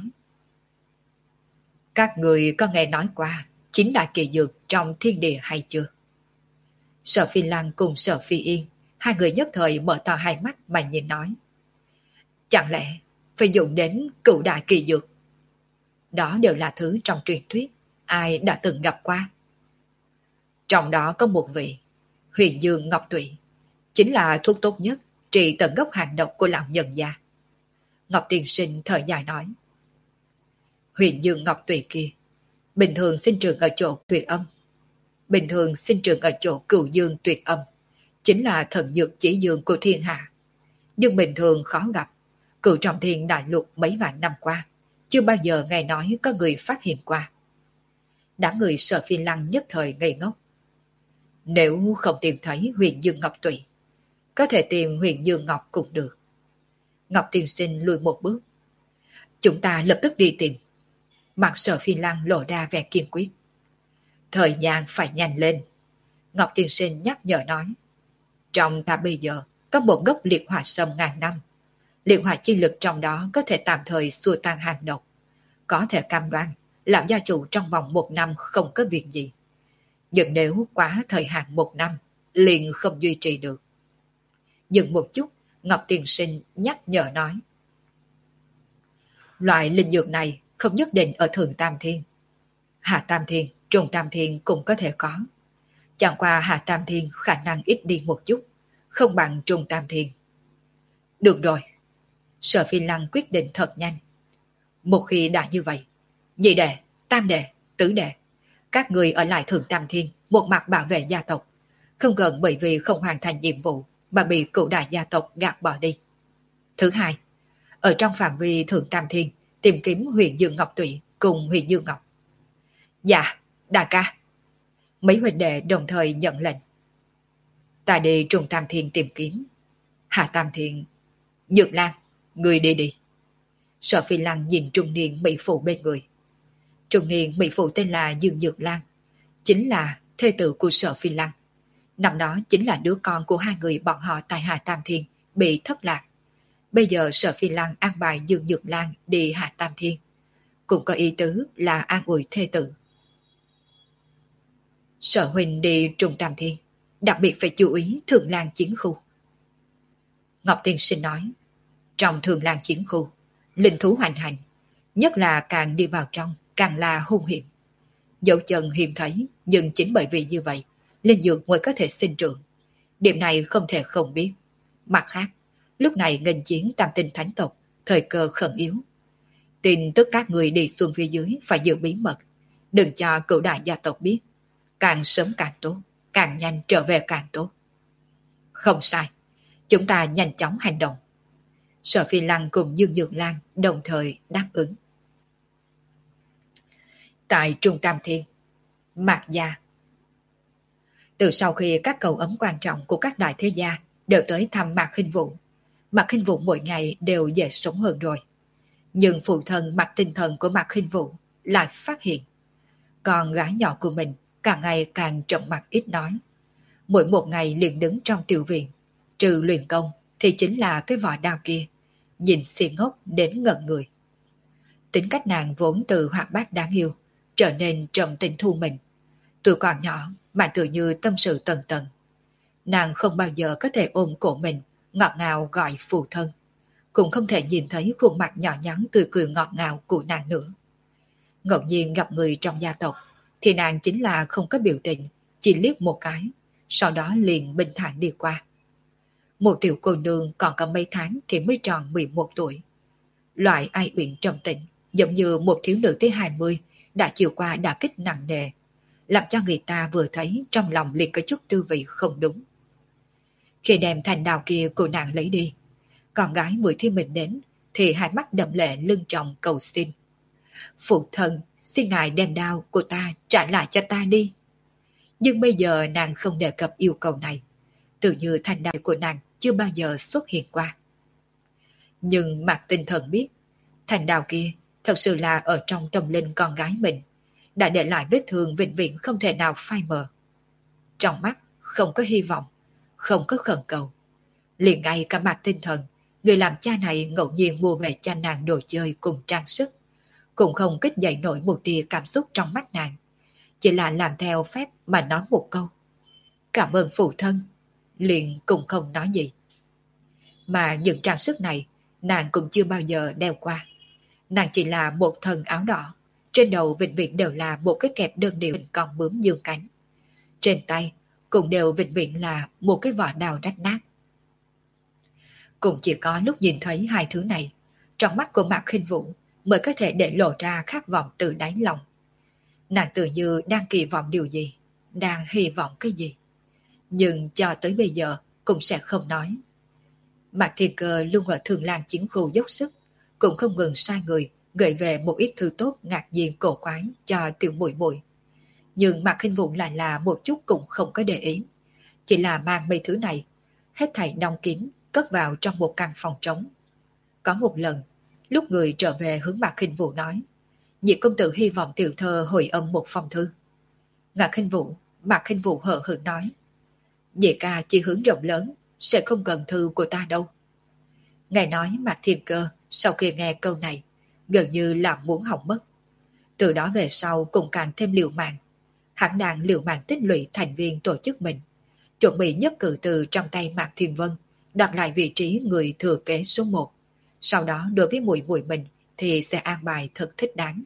Các người có nghe nói qua chính đại kỳ dược trong thiên địa hay chưa? Sở Phi Lăng cùng Sở Phi Yên, hai người nhất thời mở to hai mắt mà nhìn nói. Chẳng lẽ phải dùng đến cửu đại kỳ dược? Đó đều là thứ trong truyền thuyết, ai đã từng gặp qua. Trong đó có một vị, Huyền Dương Ngọc Tụy, chính là thuốc tốt nhất trị tận gốc hàng độc của lão nhân gia. Ngọc Tiên Sinh thở dài nói. Huyền Dương Ngọc Tụy kia, bình thường sinh trưởng ở chỗ tuyệt âm. Bình thường sinh trưởng ở chỗ cửu dương tuyệt âm, chính là thần dược chỉ dương của thiên hạ. Nhưng bình thường khó gặp, cửu trọng thiên đại lục mấy vạn năm qua, chưa bao giờ nghe nói có người phát hiện qua. Đám người Sở Phi Lăng nhất thời ngây ngốc. Nếu không tìm thấy Huyền Dương Ngọc Tụy, có thể tìm Huyền Dương Ngọc cũng được. Ngọc Tiên Sinh lùi một bước. Chúng ta lập tức đi tìm. Mặt Sở Phi Lăng lộ ra vẻ kiên quyết. Thời gian phải nhanh lên. Ngọc Tiên Sinh nhắc nhở nói. Trong ta bây giờ có một gốc liệt hỏa sâm ngàn năm. Liệt hỏa chi lực trong đó có thể tạm thời xua tan hàng độc. Có thể cam đoan lão gia chủ trong vòng một năm không có việc gì. Nhưng nếu quá thời hạn một năm, liền không duy trì được. Dừng một chút, Ngọc Tiên Sinh nhắc nhở nói. Loại linh dược này không nhất định ở Thượng Tam Thiên. Hạ Tam Thiên, Trung Tam Thiên cũng có thể có. Chẳng qua Hạ Tam Thiên khả năng ít đi một chút, không bằng Trung Tam Thiên. Được rồi. Sở Phi Lăng quyết định thật nhanh. Một khi đã như vậy, nhị đệ, tam đệ, tứ đệ, các người ở lại Thượng Tam Thiên, một mặt bảo vệ gia tộc, không cần bởi vì không hoàn thành nhiệm vụ mà bị cửu đại gia tộc gạt bỏ đi. Thứ hai, ở trong phạm vi Thượng Tam Thiên tìm kiếm Huyền Dương Ngọc Tụy cùng Huyền Dương Ngọc. Dạ, đại ca. Mấy huynh đệ đồng thời nhận lệnh. Ta đi Trung Tam Thiên tìm kiếm. Hạ Tam Thiên, Nhược Lan, người đi đi. Sở Phi Lăng nhìn trung niên mỹ phụ bên người. Trung niên mỹ phụ tên là Dương Nhược Lan, chính là thê tử của Sở Phi Lăng. Năm đó chính là đứa con của hai người bọn họ tại Hạ Tam Thiên bị thất lạc. Bây giờ Sở Phi Lăng an bài Dương Nhược Lan đi Hạ Tam Thiên, cũng có ý tứ là an ủi thê tử. Sở huynh đi Trung Tam Thiên, đặc biệt phải chú ý Thượng Lan chiến khu. Ngọc Tiên Sinh nói, trong Thượng Lan chiến khu, linh thú hoành hành, nhất là càng đi vào trong, càng là hung hiểm. Dẫu chân hiếm thấy, nhưng chính bởi vì như vậy, linh dược mới có thể sinh trưởng. Điểm này không thể không biết. Mặt khác, lúc này nghênh chiến tam tinh thánh tộc, thời cơ khẩn yếu. Tin tức các người đi xuống phía dưới phải giữ bí mật, đừng cho cửu đại gia tộc biết. Càng sớm càng tốt, càng nhanh trở về càng tốt. Không sai, chúng ta nhanh chóng hành động. Sở Phi Lăng cùng Dương Nhược Lan đồng thời đáp ứng. Tại Trung Tam Thiên, Mạc Gia. Từ sau khi các cầu ấm quan trọng của các đại thế gia đều tới thăm Mạc Khinh Vũ, Mạc Khinh Vũ mỗi ngày đều dễ sống hơn rồi. Nhưng phụ thân Mạc Tinh Thần của Mạc Khinh Vũ lại phát hiện con gái nhỏ của mình càng ngày càng trầm mặc ít nói. Mỗi một ngày liền đứng trong tiểu viện, trừ luyện công thì chính là cái vỏ đao kia, nhìn si ngốc đến ngẩn người. Tính cách nàng vốn từ hoạt bát đáng yêu, trở nên trầm tĩnh thu mình. Tuổi còn nhỏ mà tự như tâm sự tần tần. Nàng không bao giờ có thể ôm cổ mình, ngọt ngào gọi phụ thân. Cũng không thể nhìn thấy khuôn mặt nhỏ nhắn tươi cười ngọt ngào của nàng nữa. Ngẫu nhiên gặp người trong gia tộc, thì nàng chính là không có biểu tình, chỉ liếc một cái, sau đó liền bình thản đi qua. Một tiểu cô nương còn có mấy tháng thì mới tròn mười một tuổi. Loại ai uyển trầm tĩnh, giống như một thiếu nữ tới hai mươi, đã chịu qua đả kích nặng nề, làm cho người ta vừa thấy trong lòng liền có chút tư vị không đúng. Khi đem thanh đào kia của nàng lấy đi, con gái Bùi Thiên Bình đến, thì hai mắt đậm lệ lưng tròng cầu xin. Phụ thân, xin ngài đem đao của ta trả lại cho ta đi. Nhưng bây giờ nàng không đề cập yêu cầu này, tự như thanh đao của nàng chưa bao giờ xuất hiện qua. Nhưng Mạc Tinh Thần biết, thanh đao kia thật sự là ở trong tâm linh con gái mình. đã để lại vết thương vĩnh viễn không thể nào phai mờ. Trong mắt không có hy vọng, không có khẩn cầu. Liền ngay cả mặt tinh thần, người làm cha này ngẫu nhiên mua về cho nàng đồ chơi cùng trang sức, cũng không kích dậy nổi một tia cảm xúc trong mắt nàng. Chỉ là làm theo phép mà nói một câu: cảm ơn phụ thân, liền cũng không nói gì. Mà những trang sức này, nàng cũng chưa bao giờ đeo qua. Nàng chỉ là một thân áo đỏ, trên đầu vĩnh viễn đều là một cái kẹp đơn điệu hình con bướm dương cánh. Trên tay cũng đều vĩnh viễn là một cái vỏ đào rách nát. Cũng chỉ có lúc nhìn thấy hai thứ này, trong mắt của Mạc Khinh Vũ mới có thể để lộ ra khát vọng từ đáy lòng. Nàng tự như đang kỳ vọng điều gì, đang hy vọng cái gì, nhưng cho tới bây giờ cũng sẽ không nói. Mạc Thiên Cơ luôn ở Thường Lan chiến khu dốc sức, cũng không ngừng sai người gửi về một ít thứ tốt ngạc nhiên cổ quái cho Tiểu Muội Muội. Nhưng Mạc Khinh Vũ lại là một chút cũng không có để ý, chỉ là mang mấy thứ này hết thảy đóng kín cất vào trong một căn phòng trống. Có một lần, lúc người trở về hướng Mạc Khinh Vũ nói, nhị công tử hy vọng tiểu thơ hồi âm một phong thư. Mạc Khinh Vũ, Mạc Khinh Vũ hờ hững nói, nhị ca chỉ hướng rộng lớn, sẽ không cần thư của ta đâu. Ngài nói Mạc Thiên Cơ sau khi nghe câu này, gần như là muốn hỏng mất. Từ đó về sau cũng càng thêm liều mạng. Hắn đang liều mạng tích lũy thành viên tổ chức mình, chuẩn bị nhất cử từ trong tay Mạc Thiên Vân đoạt lại vị trí người thừa kế số một. Sau đó đối với muội muội mình thì sẽ an bài thật thích đáng.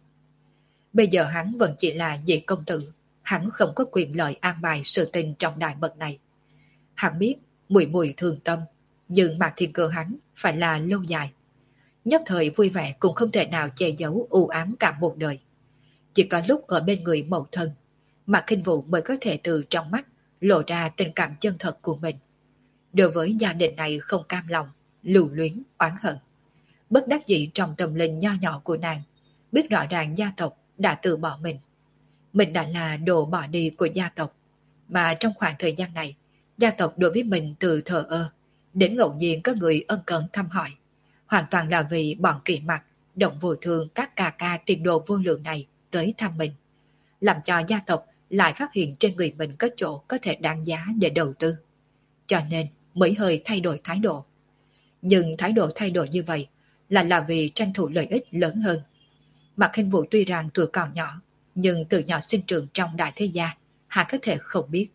Bây giờ hắn vẫn chỉ là nhị công tử, hắn không có quyền lợi an bài sự tình trọng đại bậc này. Hắn biết muội muội thương tâm, nhưng Mạc Thiên Cơ hắn phải là lâu dài. Nhất thời vui vẻ cũng không thể nào che giấu u ám cả một đời. Chỉ có lúc ở bên người mẫu thân, Mạc Khinh Vũ mới có thể từ trong mắt lộ ra tình cảm chân thật của mình. Đối với gia đình này không cam lòng, lưu luyến, oán hận. Bất đắc dĩ trong tâm linh nho nhỏ của nàng, biết rõ ràng gia tộc đã từ bỏ mình. Mình đã là đồ bỏ đi của gia tộc, mà trong khoảng thời gian này, gia tộc đối với mình từ thờ ơ, đến ngẫu nhiên có người ân cần thăm hỏi. Hoàn toàn là vì bọn kỵ mặt, động vô thương các ca ca tiền đồ vô lượng này tới thăm mình. Làm cho gia tộc lại phát hiện trên người mình có chỗ có thể đáng giá để đầu tư. Cho nên mới hơi thay đổi thái độ. Nhưng thái độ thay đổi như vậy là là vì tranh thủ lợi ích lớn hơn. Mạc Khinh Vũ tuy rằng tuổi còn nhỏ, nhưng từ nhỏ sinh trưởng trong đại thế gia, hắn có thể không biết.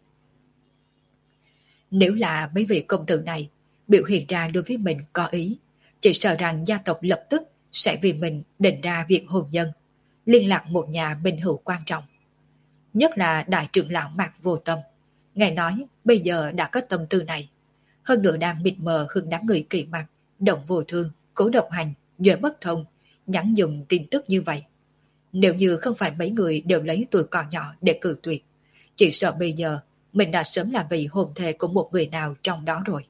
Nếu là mấy vị công tử này biểu hiện ra đối với mình có ý, chỉ sợ rằng gia tộc lập tức sẽ vì mình định ra việc hôn nhân, liên lạc một nhà minh hữu quan trọng. Nhất là đại trưởng lão Mạc Vô Tâm, ngài nói bây giờ đã có tâm tư này, hơn nữa đang mịt mờ hướng đám người kỳ mặt, động vô thương, cố độc hành, nhuệ bất thông, nhắn dùng tin tức như vậy. Nếu như không phải mấy người đều lấy tuổi còn nhỏ để cử tuyệt, chỉ sợ bây giờ mình đã sớm là vị hôn thê của một người nào trong đó rồi.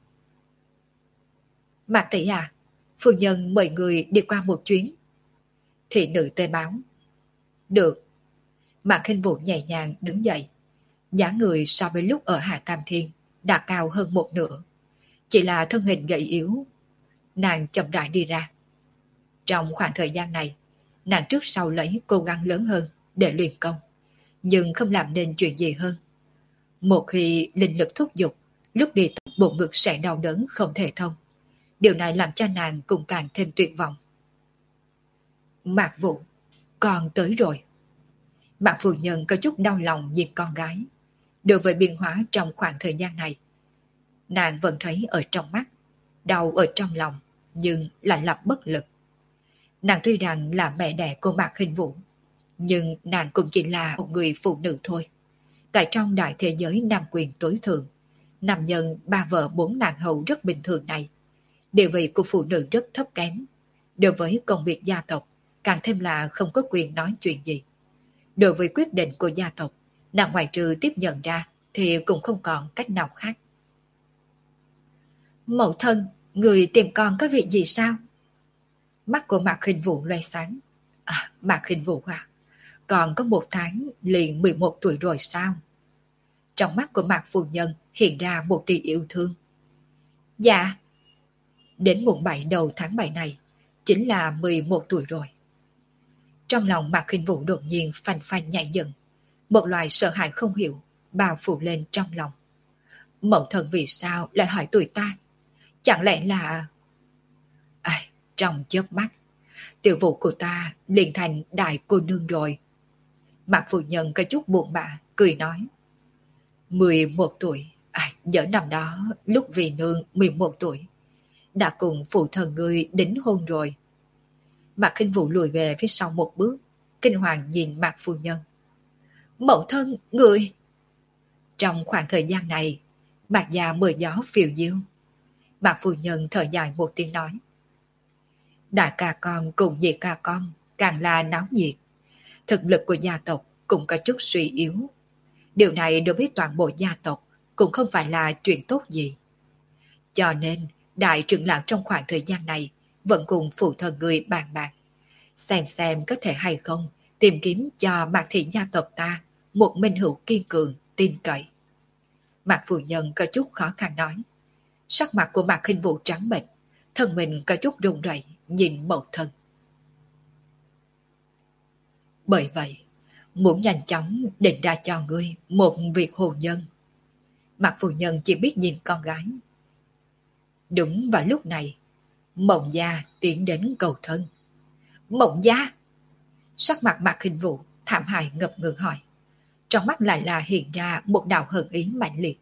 Mạc tỷ à, phu nhân mời người đi qua một chuyến. Thị nữ tê báo. Được. Mạc Khinh Vũ nhẹ nhàng đứng dậy. Dáng người so với lúc ở Hạ Tam Thiên đã cao hơn một nửa. Chỉ là thân hình gầy yếu. Nàng chậm rãi đi ra. Trong khoảng thời gian này, nàng trước sau lấy cố gắng lớn hơn để luyện công, nhưng không làm nên chuyện gì hơn. Một khi linh lực thúc giục, lúc đi bộ ngực sẽ đau đớn không thể thông. Điều này làm cho nàng cũng càng thêm tuyệt vọng. Mạc Vũ, con tới rồi. Mạc phu nhân có chút đau lòng nhìn con gái. Đối với biến hóa trong khoảng thời gian này, nàng vẫn thấy ở trong mắt, đau ở trong lòng, nhưng lại lập bất lực. Nàng tuy rằng là mẹ đẻ của Mạc Khinh Vũ, nhưng nàng cũng chỉ là một người phụ nữ thôi. Tại trong đại thế giới nam quyền tối thượng, nam nhân ba vợ bốn nàng hầu rất bình thường này, địa vị của phụ nữ rất thấp kém. Đối với công việc gia tộc, càng thêm là không có quyền nói chuyện gì. Đối với quyết định của gia tộc, nàng ngoại trừ tiếp nhận ra thì cũng không còn cách nào khác. Mẫu thân, người tìm con có việc gì sao? Mắt của Mạc Khinh Vũ loe sáng. À, Mạc Khinh Vũ à, còn có một tháng liền mười một tuổi rồi sao? Trong mắt của Mạc phu nhân hiện ra một tia yêu thương. Dạ. Đến mùng bảy đầu tháng bảy này, chính là mười một tuổi rồi. Trong lòng Mạc Khinh Vũ đột nhiên phanh phanh nhảy dựng, một loại sợ hãi không hiểu bao phủ lên trong lòng. Mẫu thân vì sao lại hỏi tuổi ta? Chẳng lẽ là... Ai, trong chớp mắt, tiểu vụ của ta liền thành đại cô nương rồi. Mạc phu nhân có chút buồn bã, cười nói. mười một tuổi, ai, nhớ năm đó, lúc vì nương mười một tuổi, đã cùng phụ thân ngươi đính hôn rồi. Mạc Khinh Vũ lùi về phía sau một bước, kinh hoàng nhìn Mạc phu nhân. Mẫu thân, người... Trong khoảng thời gian này, Mạc gia mưa gió phiêu diêu. Mạc phu nhân thở dài một tiếng nói. Đại ca con cùng nhị ca con càng là náo nhiệt. Thực lực của gia tộc cũng có chút suy yếu. Điều này đối với toàn bộ gia tộc cũng không phải là chuyện tốt gì. Cho nên, đại trưởng lão trong khoảng thời gian này vẫn cùng phụ thân người bàn bạc. Xem xem có thể hay không tìm kiếm cho Mạc thị gia tộc ta một minh hữu kiên cường, tin cậy. Mạc phu nhân có chút khó khăn nói. Sắc mặt của Mạc Khinh Vũ trắng bệch, thân mình có chút run rẩy nhìn mẫu thân. Bởi vậy, muốn nhanh chóng định ra cho ngươi một việc hôn nhân. Mạc phu nhân chỉ biết nhìn con gái. Đúng vào lúc này, Mộng Gia tiến đến cầu thân. Mộng Gia? Sắc mặt Mạc Khinh Vũ thảm hại ngập ngừng hỏi. Trong mắt lại là hiện ra một đạo hận ý mạnh liệt.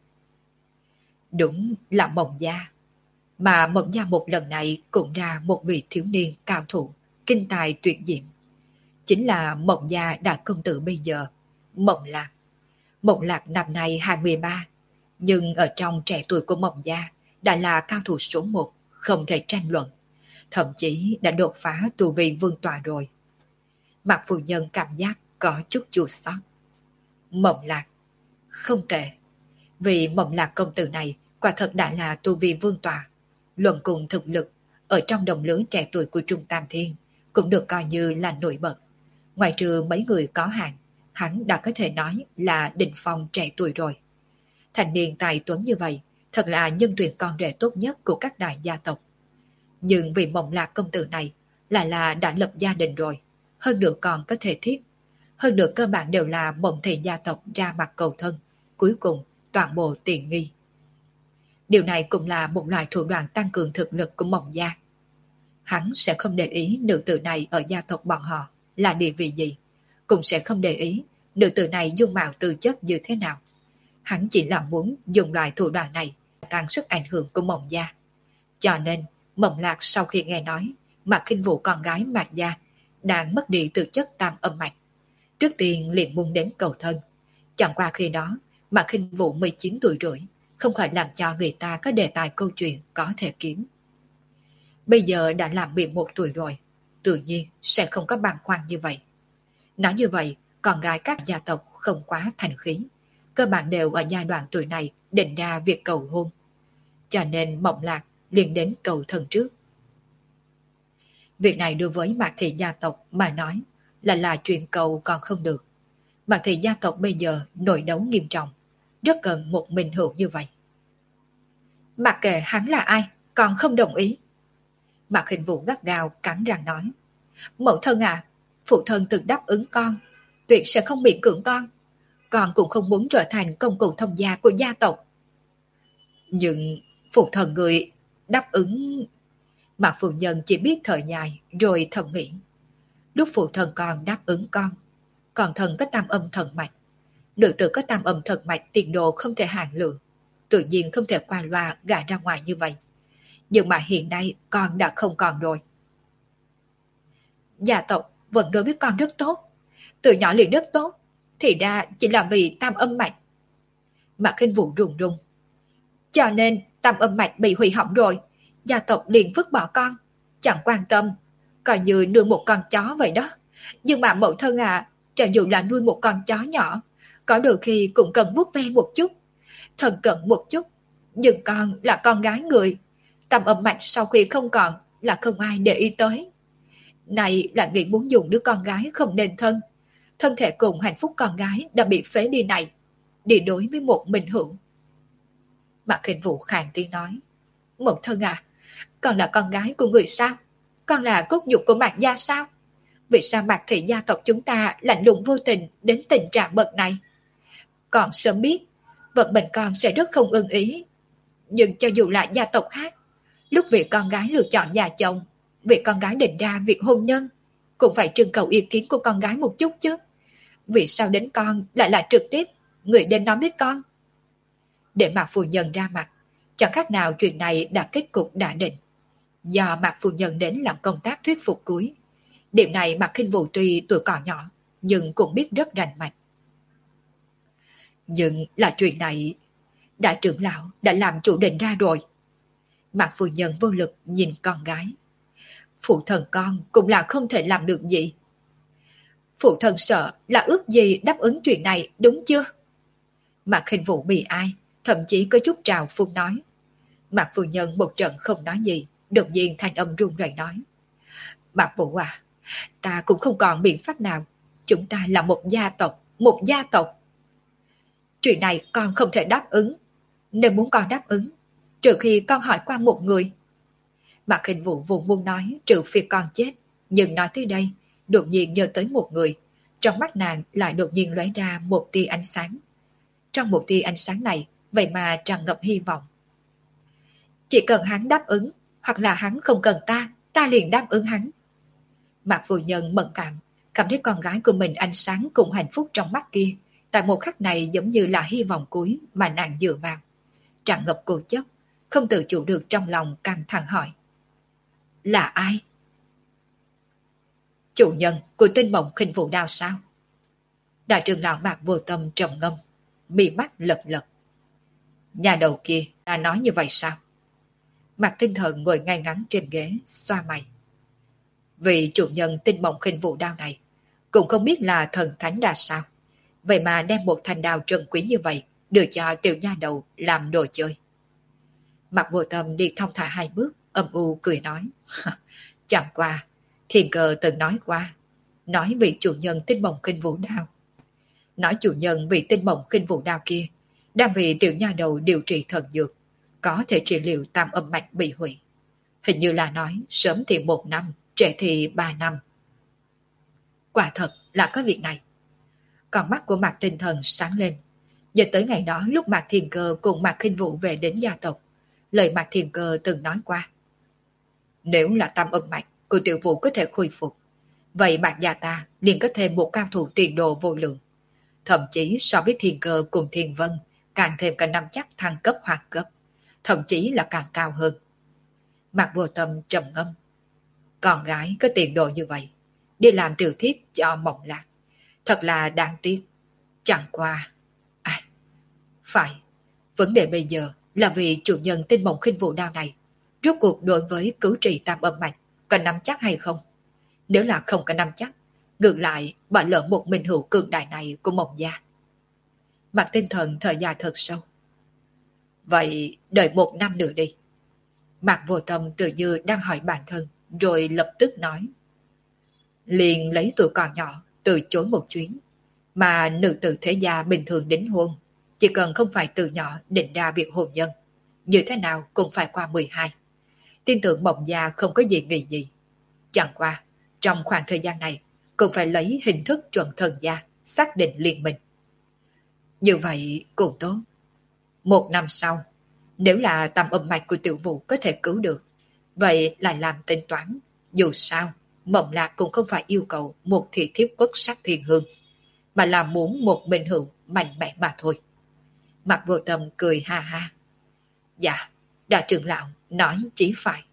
Đúng là Mộng Gia. Mà Mộng Gia một lần này cũng ra một vị thiếu niên cao thủ, kinh tài tuyệt diệm. Chính là Mộng Gia đại công tử bây giờ, Mộng Lạc. Mộng Lạc năm nay hai mươi ba, nhưng ở trong trẻ tuổi của Mộng Gia đã là cao thủ số một, không thể tranh luận. Thậm chí đã đột phá tu vi vương tọa rồi. Mạc phu nhân cảm giác có chút chua xót. Mộng Lạc, không tệ. Vì Mộng Lạc công tử này quả thật đã là tu vi vương tọa. Luận cùng thực lực, ở trong đồng lứa trẻ tuổi của Trung Tam Thiên cũng được coi như là nổi bật. Ngoài trừ mấy người có hạn, hắn đã có thể nói là đỉnh phong trẻ tuổi rồi. Thành niên tài tuấn như vậy, thật là nhân tuyển con rể tốt nhất của các đại gia tộc. Nhưng vì Mộng Lạc công tử này lại là đã lập gia đình rồi, hơn nữa còn có thể thiếp. Hơn nữa cơ bản đều là Mộng thị gia tộc ra mặt cầu thân, cuối cùng toàn bộ tiện nghi. Điều này cũng là một loại thủ đoạn tăng cường thực lực của Mộng gia. Hắn sẽ không để ý nữ tử này ở gia tộc bọn họ là địa vị gì, cũng sẽ không để ý nữ tử này dung mạo tư chất như thế nào. Hắn chỉ là muốn dùng loại thủ đoạn này tăng sức ảnh hưởng của Mộng gia. Cho nên, Mộng Lạc sau khi nghe nói Mạc Khinh Vũ con gái Mạc gia đang mất đi tư chất tam âm mạch, trước tiên liền muốn đến cầu thân. Chẳng qua khi đó, Mạc Khinh Vũ mười chín tuổi rưỡi, không khỏi làm cho người ta có đề tài câu chuyện có thể kiếm. Bây giờ đã làm mười một tuổi rồi, tự nhiên sẽ không có bàng khoăn như vậy. Nói như vậy, con gái các gia tộc không quá thành khí, cơ bản đều ở giai đoạn tuổi này định ra việc cầu hôn. Cho nên Mộng Lạc liền đến cầu thân trước. Việc này đối với Mạc thị gia tộc mà nói là là chuyện cầu còn không được. Mạc thị gia tộc bây giờ nội đấu nghiêm trọng, rất cần một minh hữu như vậy. Mặc kệ hắn là ai, còn không đồng ý. Mạc Khinh Vũ gắt gao cắn răng nói. Mẫu thân à, phụ thân từng đáp ứng con, tuyệt sẽ không miễn cưỡng con. Con cũng không muốn trở thành công cụ thông gia của gia tộc. Nhưng phụ thân người đáp ứng... Mạc phu nhân chỉ biết thở dài rồi thầm nghĩ. Lúc phụ thân con đáp ứng con, còn thần có tam âm thần mạch. Nữ tử có tam âm thần mạch tiền đồ không thể hạn lượng, tự nhiên không thể qua loa gả ra ngoài như vậy. Nhưng mà hiện nay con đã không còn rồi. Gia tộc vẫn đối với con rất tốt, từ nhỏ liền rất tốt, thì ra chỉ là vì tam âm mạch. Mạc Khinh Vũ run run. Cho nên tam âm mạch bị hủy hỏng rồi, gia tộc liền vứt bỏ con, chẳng quan tâm, coi như nuôi một con chó vậy đó. Nhưng mà mẫu thân à, cho dù là nuôi một con chó nhỏ, có đôi khi cũng cần vuốt ve một chút, thần cận một chút. Nhưng con là con gái người, tam âm mạch sau khi không còn là không ai để ý tới. Này là nghĩ muốn dùng đứa con gái không nên thân, thân thể cùng hạnh phúc con gái đã bị phế đi này, đi đối với một mình hữu. Mạc Khinh Vũ khàn tiếng nói. Mẫu thân à, con là con gái của người sao? Con là cốt nhục của Mạc gia sao? Vì sao Mạc thị gia tộc chúng ta lạnh lùng vô tình đến tình trạng bậc này? Con sớm biết, vận mệnh con sẽ rất không ưng ý. Nhưng cho dù là gia tộc khác, lúc việc con gái lựa chọn nhà chồng, việc con gái định ra việc hôn nhân, cũng phải trưng cầu ý kiến của con gái một chút chứ. Vì sao đến con lại là trực tiếp người đến nói với con? Để Mạc phu nhân ra mặt, chẳng khác nào chuyện này đã kết cục đã định. Do Mạc phu nhân đến làm công tác thuyết phục cuối. Điểm này Mạc Khinh Vũ tuy tuổi còn nhỏ, nhưng cũng biết rất rành mạch. Nhưng là chuyện này, đại trưởng lão đã làm chủ định ra rồi. Mạc phu nhân vô lực nhìn con gái. Phụ thần con cũng là không thể làm được gì. Phụ thần sợ là ước gì đáp ứng chuyện này, đúng chưa? Mạc Khinh Vũ bị ai, thậm chí có chút trào phun nói. Mạc phu nhân một trận không nói gì, đột nhiên thanh âm run rẩy nói. Mạc Vũ à, ta cũng không còn biện pháp nào. Chúng ta là một gia tộc, một gia tộc. Chuyện này con không thể đáp ứng. Nếu muốn con đáp ứng, trừ khi con hỏi qua một người. Mạc Khinh Vũ vốn muốn nói trừ phi con chết, nhưng nói tới đây, đột nhiên nhớ tới một người. Trong mắt nàng lại đột nhiên lóe ra một tia ánh sáng. Trong một tia ánh sáng này, vậy mà tràn ngập hy vọng. Chỉ cần hắn đáp ứng, hoặc là hắn không cần ta, ta liền đáp ứng hắn. Mạc phu nhân mẫn cảm, cảm thấy con gái của mình ánh sáng cùng hạnh phúc trong mắt kia, tại một khắc này giống như là hy vọng cuối mà nàng dựa vào. Tràn ngập cố chấp, không tự chủ được trong lòng căng thẳng hỏi. Là ai? Chủ nhân của Tinh Mộng Khinh Vũ Đao sao? Đại trưởng lão Mạc Vô Tâm trầm ngâm, mí mắt lật lật. Nhà đầu kia đã nói như vậy sao? Mạc Tinh Thần ngồi ngay ngắn trên ghế, xoa mày. Vì chủ nhân Tinh Mộng Khinh Vũ Đao này cũng không biết là thần thánh ra sao, vậy mà đem một thanh đao trân quý như vậy đưa cho tiểu nha đầu làm đồ chơi. Mạc Vô Tâm đi thong thả hai bước, âm u cười nói. Chẳng qua, thiên cơ từng nói qua, nói vị chủ nhân Tinh Mộng Khinh Vũ Đao. Nói chủ nhân vị Tinh Mộng Khinh Vũ Đao kia đang vì tiểu nha đầu điều trị thần dược, có thể trị liệu tam âm mạch bị hủy. Hình như là nói sớm thì một năm, trễ thì ba năm. Quả thật là có việc này. Còn mắt của Mạc Tinh Thần sáng lên. Nhớ tới ngày đó lúc Mạc Thiên Cơ cùng Mạc Khinh Vũ về đến gia tộc, lời Mạc Thiên Cơ từng nói qua. Nếu là tam âm mạch của tiểu vũ có thể khôi phục, vậy Mạc gia ta liền có thêm một cao thủ tiền đồ vô lượng. Thậm chí so với Thiên Cơ cùng Thiên Vân, càng thêm cả năm chắc thăng cấp hoặc cấp, thậm chí là càng cao hơn. Mạc Vô Tâm trầm ngâm. Con gái có tiền đồ như vậy, đi làm tiểu thiếp cho Mộng Lạc, thật là đáng tiếc. Chẳng qua, ai? Phải, vấn đề bây giờ là vì chủ nhân Tinh Mộng Khinh Vũ Đao này, rốt cuộc đối với cứu trị tam âm mạch có nắm chắc hay không? Nếu là không có nắm chắc, ngược lại bỏ lỡ một minh hữu cường đại này của Mộng gia. Mạc Tinh Thần thở dài thật sâu. Vậy đợi một năm nữa đi. Mạc Vô Tâm tự như đang hỏi bản thân, rồi lập tức nói. Liền lấy tuổi còn nhỏ, từ chối một chuyến. Mà nữ tử thế gia bình thường đính hôn, chỉ cần không phải từ nhỏ định ra việc hôn nhân, như thế nào cũng phải qua mười hai. Tin tưởng Mộng gia không có gì nghĩ gì. Chẳng qua, trong khoảng thời gian này, cũng phải lấy hình thức chuẩn thần gia, xác định liên minh. Như vậy cũng tốt. Một năm sau, nếu là tam âm mạch của tiểu vũ có thể cứu được, vậy lại làm tính toán. Dù sao, Mộng Lạc cũng không phải yêu cầu một thị thiếp quốc sắc thiên hương, mà là muốn một minh hữu mạnh mẽ mà thôi. Mạc Vô Tâm cười ha ha. Dạ, đại trưởng lão nói chỉ phải.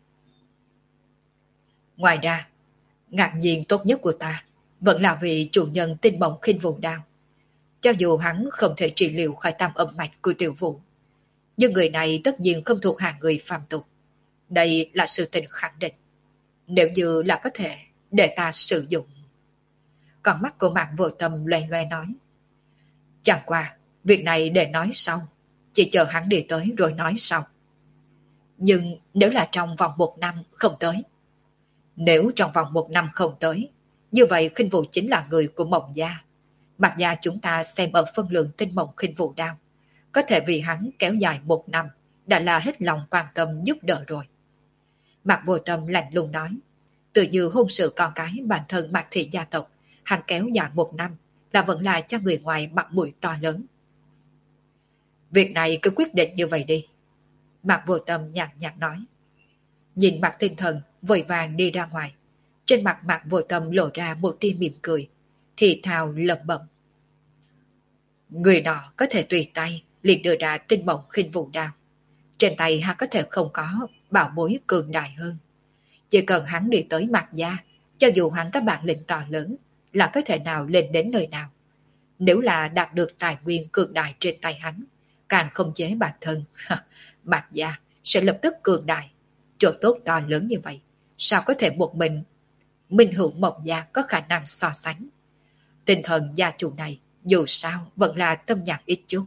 Ngoài ra, ngạc nhiên tốt nhất của ta vẫn là vì chủ nhân Tinh Mộng Khinh Vũ Đao. Cho dù hắn không thể trị liệu khỏi tam âm mạch của tiểu vũ, nhưng người này tất nhiên không thuộc hàng người phàm tục. Đây là sự tình khẳng định. Nếu như là có thể để ta sử dụng. Còn mắt của Mạc Vô Tâm loe loe nói. Chẳng qua, việc này để nói sau. Chỉ chờ hắn đi tới rồi nói sau. Nhưng nếu là trong vòng một năm không tới. Nếu trong vòng một năm không tới, như vậy Khinh Vũ chính là người của Mộng gia. Mạc gia chúng ta xem ở phân lượng Tinh Mộng Khinh Vũ Đao, có thể vì hắn kéo dài một năm đã là hết lòng quan tâm giúp đỡ rồi. Mạc Vô Tâm lạnh lùng nói. Tự như hôn sự con cái bản thân Mạc thị gia tộc, hắn kéo dài một năm là vẫn lại cho người ngoài mặt mũi to lớn. Việc này cứ quyết định như vậy đi. Mạc Vô Tâm nhạt nhạt nói. Nhìn Mạc Tinh Thần vội vàng đi ra ngoài. Trên mặt Mạc Vô Tâm lộ ra một tia mỉm cười, thì thào lẩm bẩm. Người nọ có thể tùy tay liền đưa ra tinh mộng khinh vụ đao. Trên tay hắn có thể không có bảo bối cường đại hơn. Chỉ cần hắn đi tới Mạc gia, cho dù hắn có bản lĩnh to lớn, là có thể nào lên đến nơi nào. Nếu là đạt được tài nguyên cường đại trên tay hắn, càng không chế bản thân, Mạc gia sẽ lập tức cường đại. Chỗ tốt to lớn như vậy, sao có thể một mình Minh Hữu Mộng gia có khả năng so sánh. Tinh thần gia chủ này dù sao vẫn là tâm nhãn ít chút.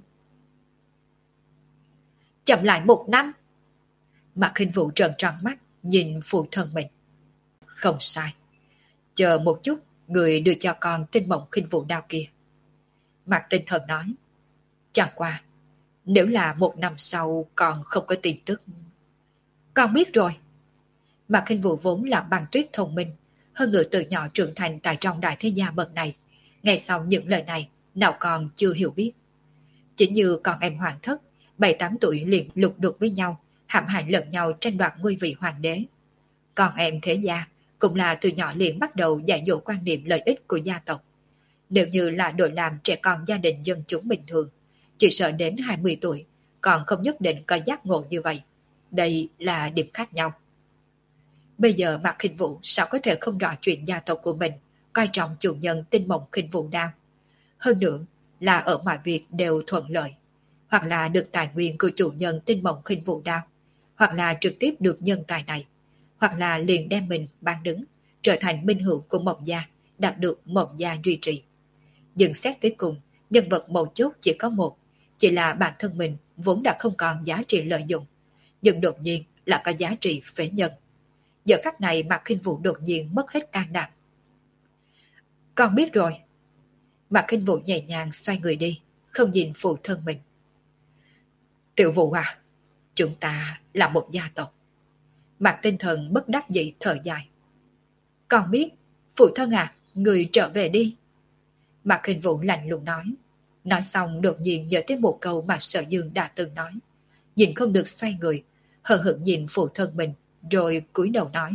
Chậm lại một năm. Mạc Khinh Vũ trợn tròn mắt nhìn phụ thân mình. Không sai. Chờ một chút, người đưa cho con tinh mộng khinh vụ đao kia. Mạc Tinh Thần nói. Chẳng qua, nếu là một năm sau còn không có tin tức. Con biết rồi. Mạc Khinh Vũ vốn là băng tuyết thông minh, hơn nữa từ nhỏ trưởng thành tại trong đại thế gia bậc này. Ngay sau những lời này, nào còn chưa hiểu biết. Chỉ như con em hoàng thất, bảy tám tuổi liền lục đục với nhau, hãm hại lẫn nhau tranh đoạt ngôi vị hoàng đế. Còn em thế gia cũng là từ nhỏ liền bắt đầu dạy dỗ quan niệm lợi ích của gia tộc. Nếu như là đổi làm trẻ con gia đình dân chúng bình thường, chỉ sợ đến hai mươi tuổi, còn không nhất định có giác ngộ như vậy. Đây là điểm khác nhau. Bây giờ Mạc Khinh Vũ sao có thể không rõ chuyện gia tộc của mình, coi trọng chủ nhân tinh mộng khinh vụ đao. Hơn nữa là ở mọi việc đều thuận lợi, hoặc là được tài nguyên của chủ nhân tinh mộng khinh vụ đao, hoặc là trực tiếp được nhân tài này, hoặc là liền đem mình ban đứng, trở thành minh hữu của Mộng gia, đạt được Mộng gia duy trì. Nhưng xét tới cùng, nhân vật mấu chốt chỉ có một, chỉ là bản thân mình vốn đã không còn giá trị lợi dụng, nhưng đột nhiên là có giá trị phế nhân. Giờ khắc này Mạc Khinh Vũ đột nhiên mất hết can đảm. Con biết rồi. Mạc Khinh Vũ nhẹ nhàng xoay người đi, không nhìn phụ thân mình. Tiểu Vũ à, chúng ta là một gia tộc. Mạc Tinh Thần bất đắc dĩ thở dài. Con biết, phụ thân à, người trở về đi. Mạc Khinh Vũ lạnh lùng nói. Nói xong đột nhiên nhớ tới một câu mà Sở Dương đã từng nói. Nhìn không được xoay người, hờ hững nhìn phụ thân mình, rồi cúi đầu nói.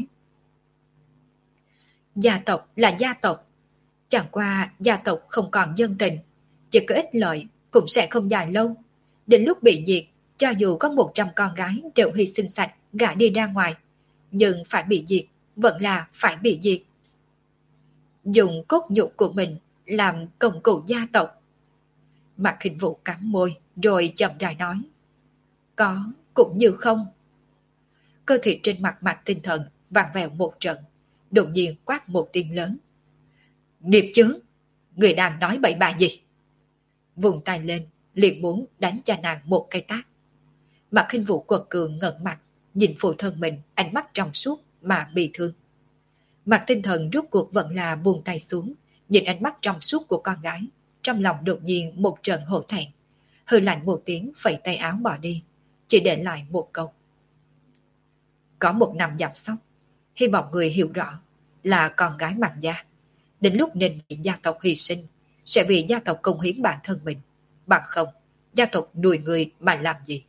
Gia tộc là gia tộc. Chẳng qua gia tộc không còn nhân tình, chỉ có ích lợi cũng sẽ không dài lâu. Đến lúc bị diệt, cho dù có một trăm con gái đều hy sinh sạch gả đi ra ngoài, nhưng phải bị diệt, vẫn là phải bị diệt. Dùng cốt nhục của mình làm công cụ gia tộc. Mạc Khinh Vũ cắn môi rồi chậm rãi nói. Có cũng như không. Cơ thể trên mặt Mạc Tinh Thần vặn vẹo một trận, đột nhiên quát một tiếng lớn. Nghiệp chướng, người đang nói bậy bạ gì? Vùng tay lên, liền muốn đánh cho nàng một cây tát. Mạc Khinh Vũ quật cường ngẩng mặt, nhìn phụ thân mình, ánh mắt trong suốt mà bị thương. Mạc Tinh Thần rút cuộc vẫn là buông tay xuống, nhìn ánh mắt trong suốt của con gái, trong lòng đột nhiên một trận hổ thẹn, hừ lạnh một tiếng phẩy tay áo bỏ đi, chỉ để lại một câu. Có một năm giảm sóc, hy vọng người hiểu rõ là con gái Mạc gia. Đến lúc nên vì gia tộc hy sinh, sẽ vì gia tộc công hiến bản thân mình. Bằng không, gia tộc nuôi người mà làm gì?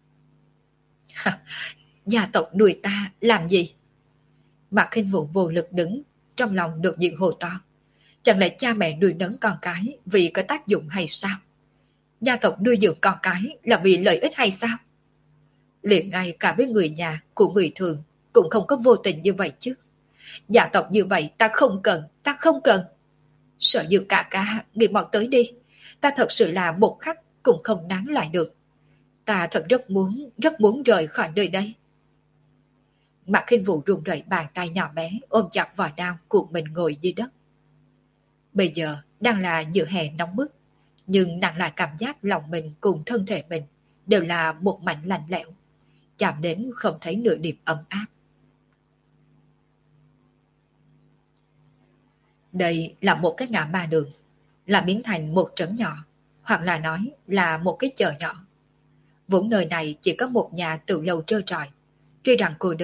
Gia tộc nuôi ta làm gì? Mạc Khinh Vũ vô lực đứng, trong lòng đột nhiên hồ to. Chẳng lẽ cha mẹ nuôi nấng con cái vì có tác dụng hay sao? Gia tộc nuôi dưỡng con cái là vì lợi ích hay sao? Liền ngay cả với người nhà của người thường cũng không có vô tình như vậy chứ. Gia tộc như vậy ta không cần, ta không cần. Sợ như cả cả, người mau tới đi. Ta thật sự là một khắc cũng không nán lại được. Ta thật rất muốn, rất muốn rời khỏi nơi đây. Mạc Khinh Vũ run rẩy bàn tay nhỏ bé ôm chặt vòi đao cuộn mình ngồi dưới đất. Bây giờ đang là giữa hè nóng bức, nhưng nàng lại cảm giác lòng mình cùng thân thể mình đều là một mảnh lạnh lẽo, chạm đến không thấy nửa điểm ấm áp. Đây là một cái ngã ba đường, là biến thành một trấn nhỏ, hoặc là nói là một cái chợ nhỏ. Vốn nơi này chỉ có một nhà từ lâu trơ trọi, tuy rằng cô đơn,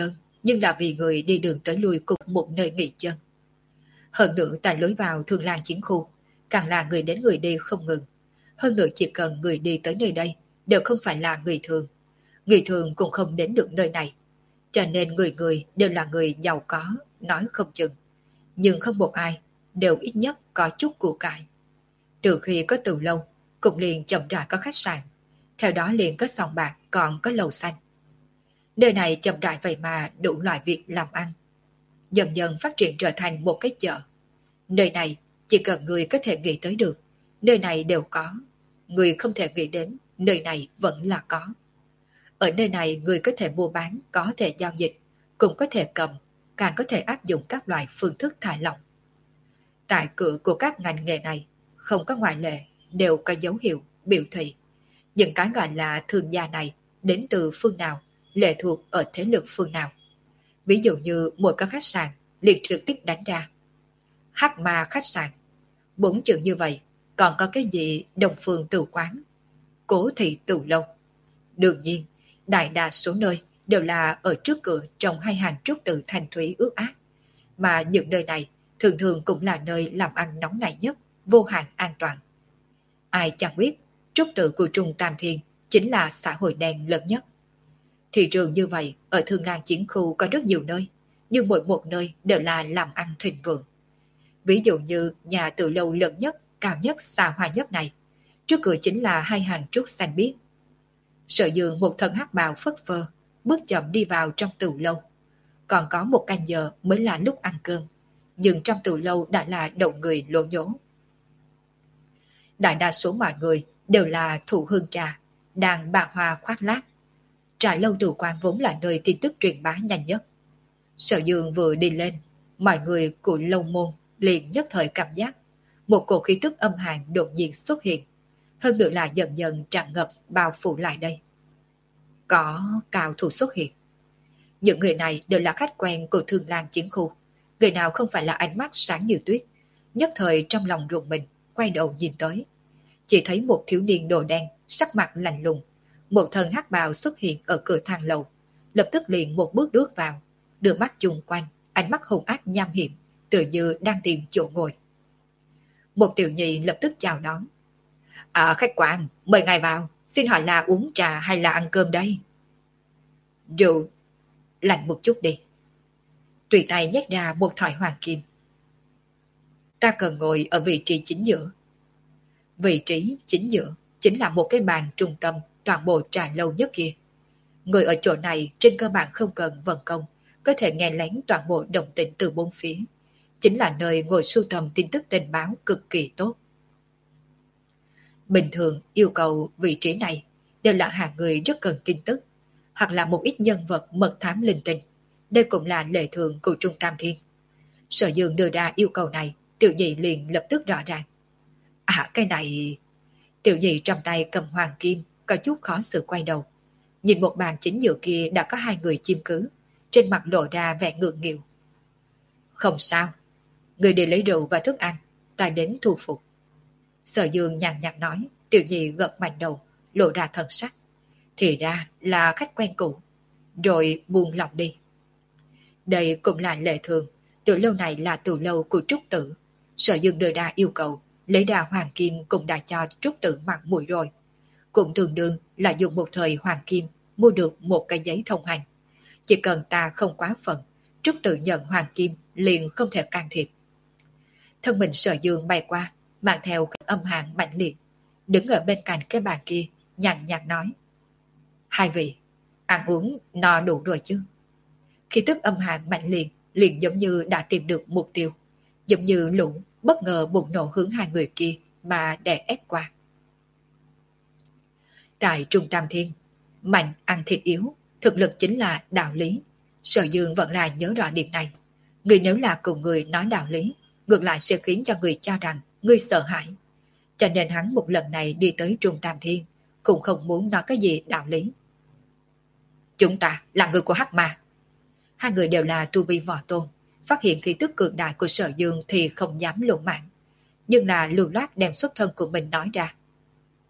nhưng là vì người đi đường tới lui cùng một nơi nghỉ chân. Hơn nữa tại lối vào Thương Lan chiến khu, càng là người đến người đi không ngừng. Hơn nữa chỉ cần người đi tới nơi đây đều không phải là người thường. Người thường cũng không đến được nơi này. Cho nên người người đều là người giàu có, nói không chừng. Nhưng không một ai, đều ít nhất có chút của cải. Từ khi có từ lâu, cũng liền chậm rãi có khách sạn. Theo đó liền có sòng bạc, còn có lầu xanh. Nơi này chậm rãi vậy mà đủ loại việc làm ăn. Dần dần phát triển trở thành một cái chợ. Nơi này chỉ cần người có thể nghĩ tới được, nơi này đều có. Người không thể nghĩ đến, nơi này vẫn là có. Ở nơi này người có thể mua bán, có thể giao dịch, cũng có thể cầm, càng có thể áp dụng các loại phương thức thải lỏng. Tại cửa của các ngành nghề này, không có ngoại lệ, đều có dấu hiệu, biểu thị. Những cái gọi là thương gia này đến từ phương nào, lệ thuộc ở thế lực phương nào. Ví dụ như mỗi cái khách sạn liền trực tiếp đánh ra. Hắc Ma khách sạn. Bốn chữ như vậy, còn có cái gì Đồng Phương Tử Quán, Cố Thị Tử Lâu. Đương nhiên, đại đa số nơi đều là ở trước cửa trong hai hàng trúc tự thành thúy ước ác. Mà những nơi này thường thường cũng là nơi làm ăn nóng nảy nhất, vô hạn an toàn. Ai chẳng biết, trúc tự của Trung Tam Thiên chính là xã hội đen lớn nhất. Thị trường như vậy ở Thương Lan chiến khu có rất nhiều nơi, nhưng mỗi một nơi đều là làm ăn thịnh vượng. Ví dụ như nhà từ lâu lớn nhất, cao nhất, xa hoa nhất này, trước cửa chính là hai hàng trúc xanh biếc. Sở Dương một thân hắc bào phất phơ, bước chậm đi vào trong từ lâu. Còn có một canh giờ mới là lúc ăn cơm, nhưng trong từ lâu đã là đầu người lỗ nhố. Đại đa số mọi người đều là thụ hương trà, đang bà hoa khoác lác. Trà lâu tử quan vốn là nơi tin tức truyền bá nhanh nhất. Sở Dương vừa đi lên, mọi người của lâu môn liền nhất thời cảm giác một cổ khí tức âm hàn đột nhiên xuất hiện, hơn nữa là dần dần tràn ngập bao phủ lại đây. Có cao thủ xuất hiện. Những người này đều là khách quen của Thương Lan chiến khu, người nào không phải là ánh mắt sáng như tuyết. Nhất thời trong lòng rùng mình, quay đầu nhìn tới, chỉ thấy một thiếu niên đồ đen, sắc mặt lạnh lùng, một thân hắc bào xuất hiện ở cửa thang lầu, lập tức liền một bước bước vào, đưa mắt chung quanh, ánh mắt hung ác nham hiểm, tựa như đang tìm chỗ ngồi. Một tiểu nhị lập tức chào đón. À, khách quan, mời ngài vào, xin hỏi là uống trà hay là ăn cơm đây? Rượu, lạnh một chút đi. Tùy tay nhét ra một thỏi hoàng kim. Ta cần ngồi ở vị trí chính giữa. Vị trí chính giữa chính là một cái bàn trung tâm toàn bộ trà lâu nhất kia. Người ở chỗ này trên cơ bản không cần vận công, có thể nghe lén toàn bộ động tĩnh từ bốn phía. Chính là nơi ngồi sưu tầm tin tức tình báo cực kỳ tốt. Bình thường yêu cầu vị trí này đều là hạng người rất cần tin tức, hoặc là một ít nhân vật mật thám linh tinh. Đây cũng là lệ thường của Trung Tam Thiên. Sở Dương đưa ra yêu cầu này, tiểu nhị liền lập tức rõ ràng. À, cái này... Tiểu nhị trong tay cầm hoàng kim, có chút khó xử quay đầu. Nhìn một bàn chính giữa kia đã có hai người chiêm cứ, trên mặt lộ ra vẻ ngượng nghịu. Không sao, người đi lấy rượu và thức ăn, ta đến thu phục. Sở Dương nhàn nhạt nói, tiểu nhị gật mạnh đầu, lộ ra thần sắc. Thì ra là khách quen cũ, rồi buông lòng đi. Đây cũng là lệ thường, từ lâu này là từ lâu của Trúc Tử. Sở Dương đưa ra yêu cầu, lấy đà hoàng kim cũng đã cho Trúc Tử mặt mũi rồi. Cũng tương đương là dùng một thời hoàng kim mua được một cái giấy thông hành. Chỉ cần ta không quá phận, Trúc Tử nhận hoàng kim liền không thể can thiệp. Thân mình Sở Dương bay qua, mang theo cái âm hàn mạnh liệt, đứng ở bên cạnh cái bàn kia, nhàn nhạt nói. Hai vị, ăn uống no đủ rồi chứ? Khi tức âm hàn mạnh liệt, liền giống như đã tìm được mục tiêu, giống như lũ bất ngờ bùng nổ hướng hai người kia mà đè ép qua. Tại Trung Tam Thiên, mạnh ăn thịt yếu, thực lực chính là đạo lý. Sở Dương vẫn là nhớ rõ điểm này. Người nếu là cùng người nói đạo lý, ngược lại sẽ khiến cho người cho rằng người sợ hãi. Cho nên hắn một lần này đi tới Trung Tam Thiên, cũng không muốn nói cái gì đạo lý. Chúng ta là người của Hắc Ma. Hai người đều là tu vi võ tôn, phát hiện khí tức cường đại của Sở Dương thì không dám lộ mạng, nhưng là lưu loát đem xuất thân của mình nói ra.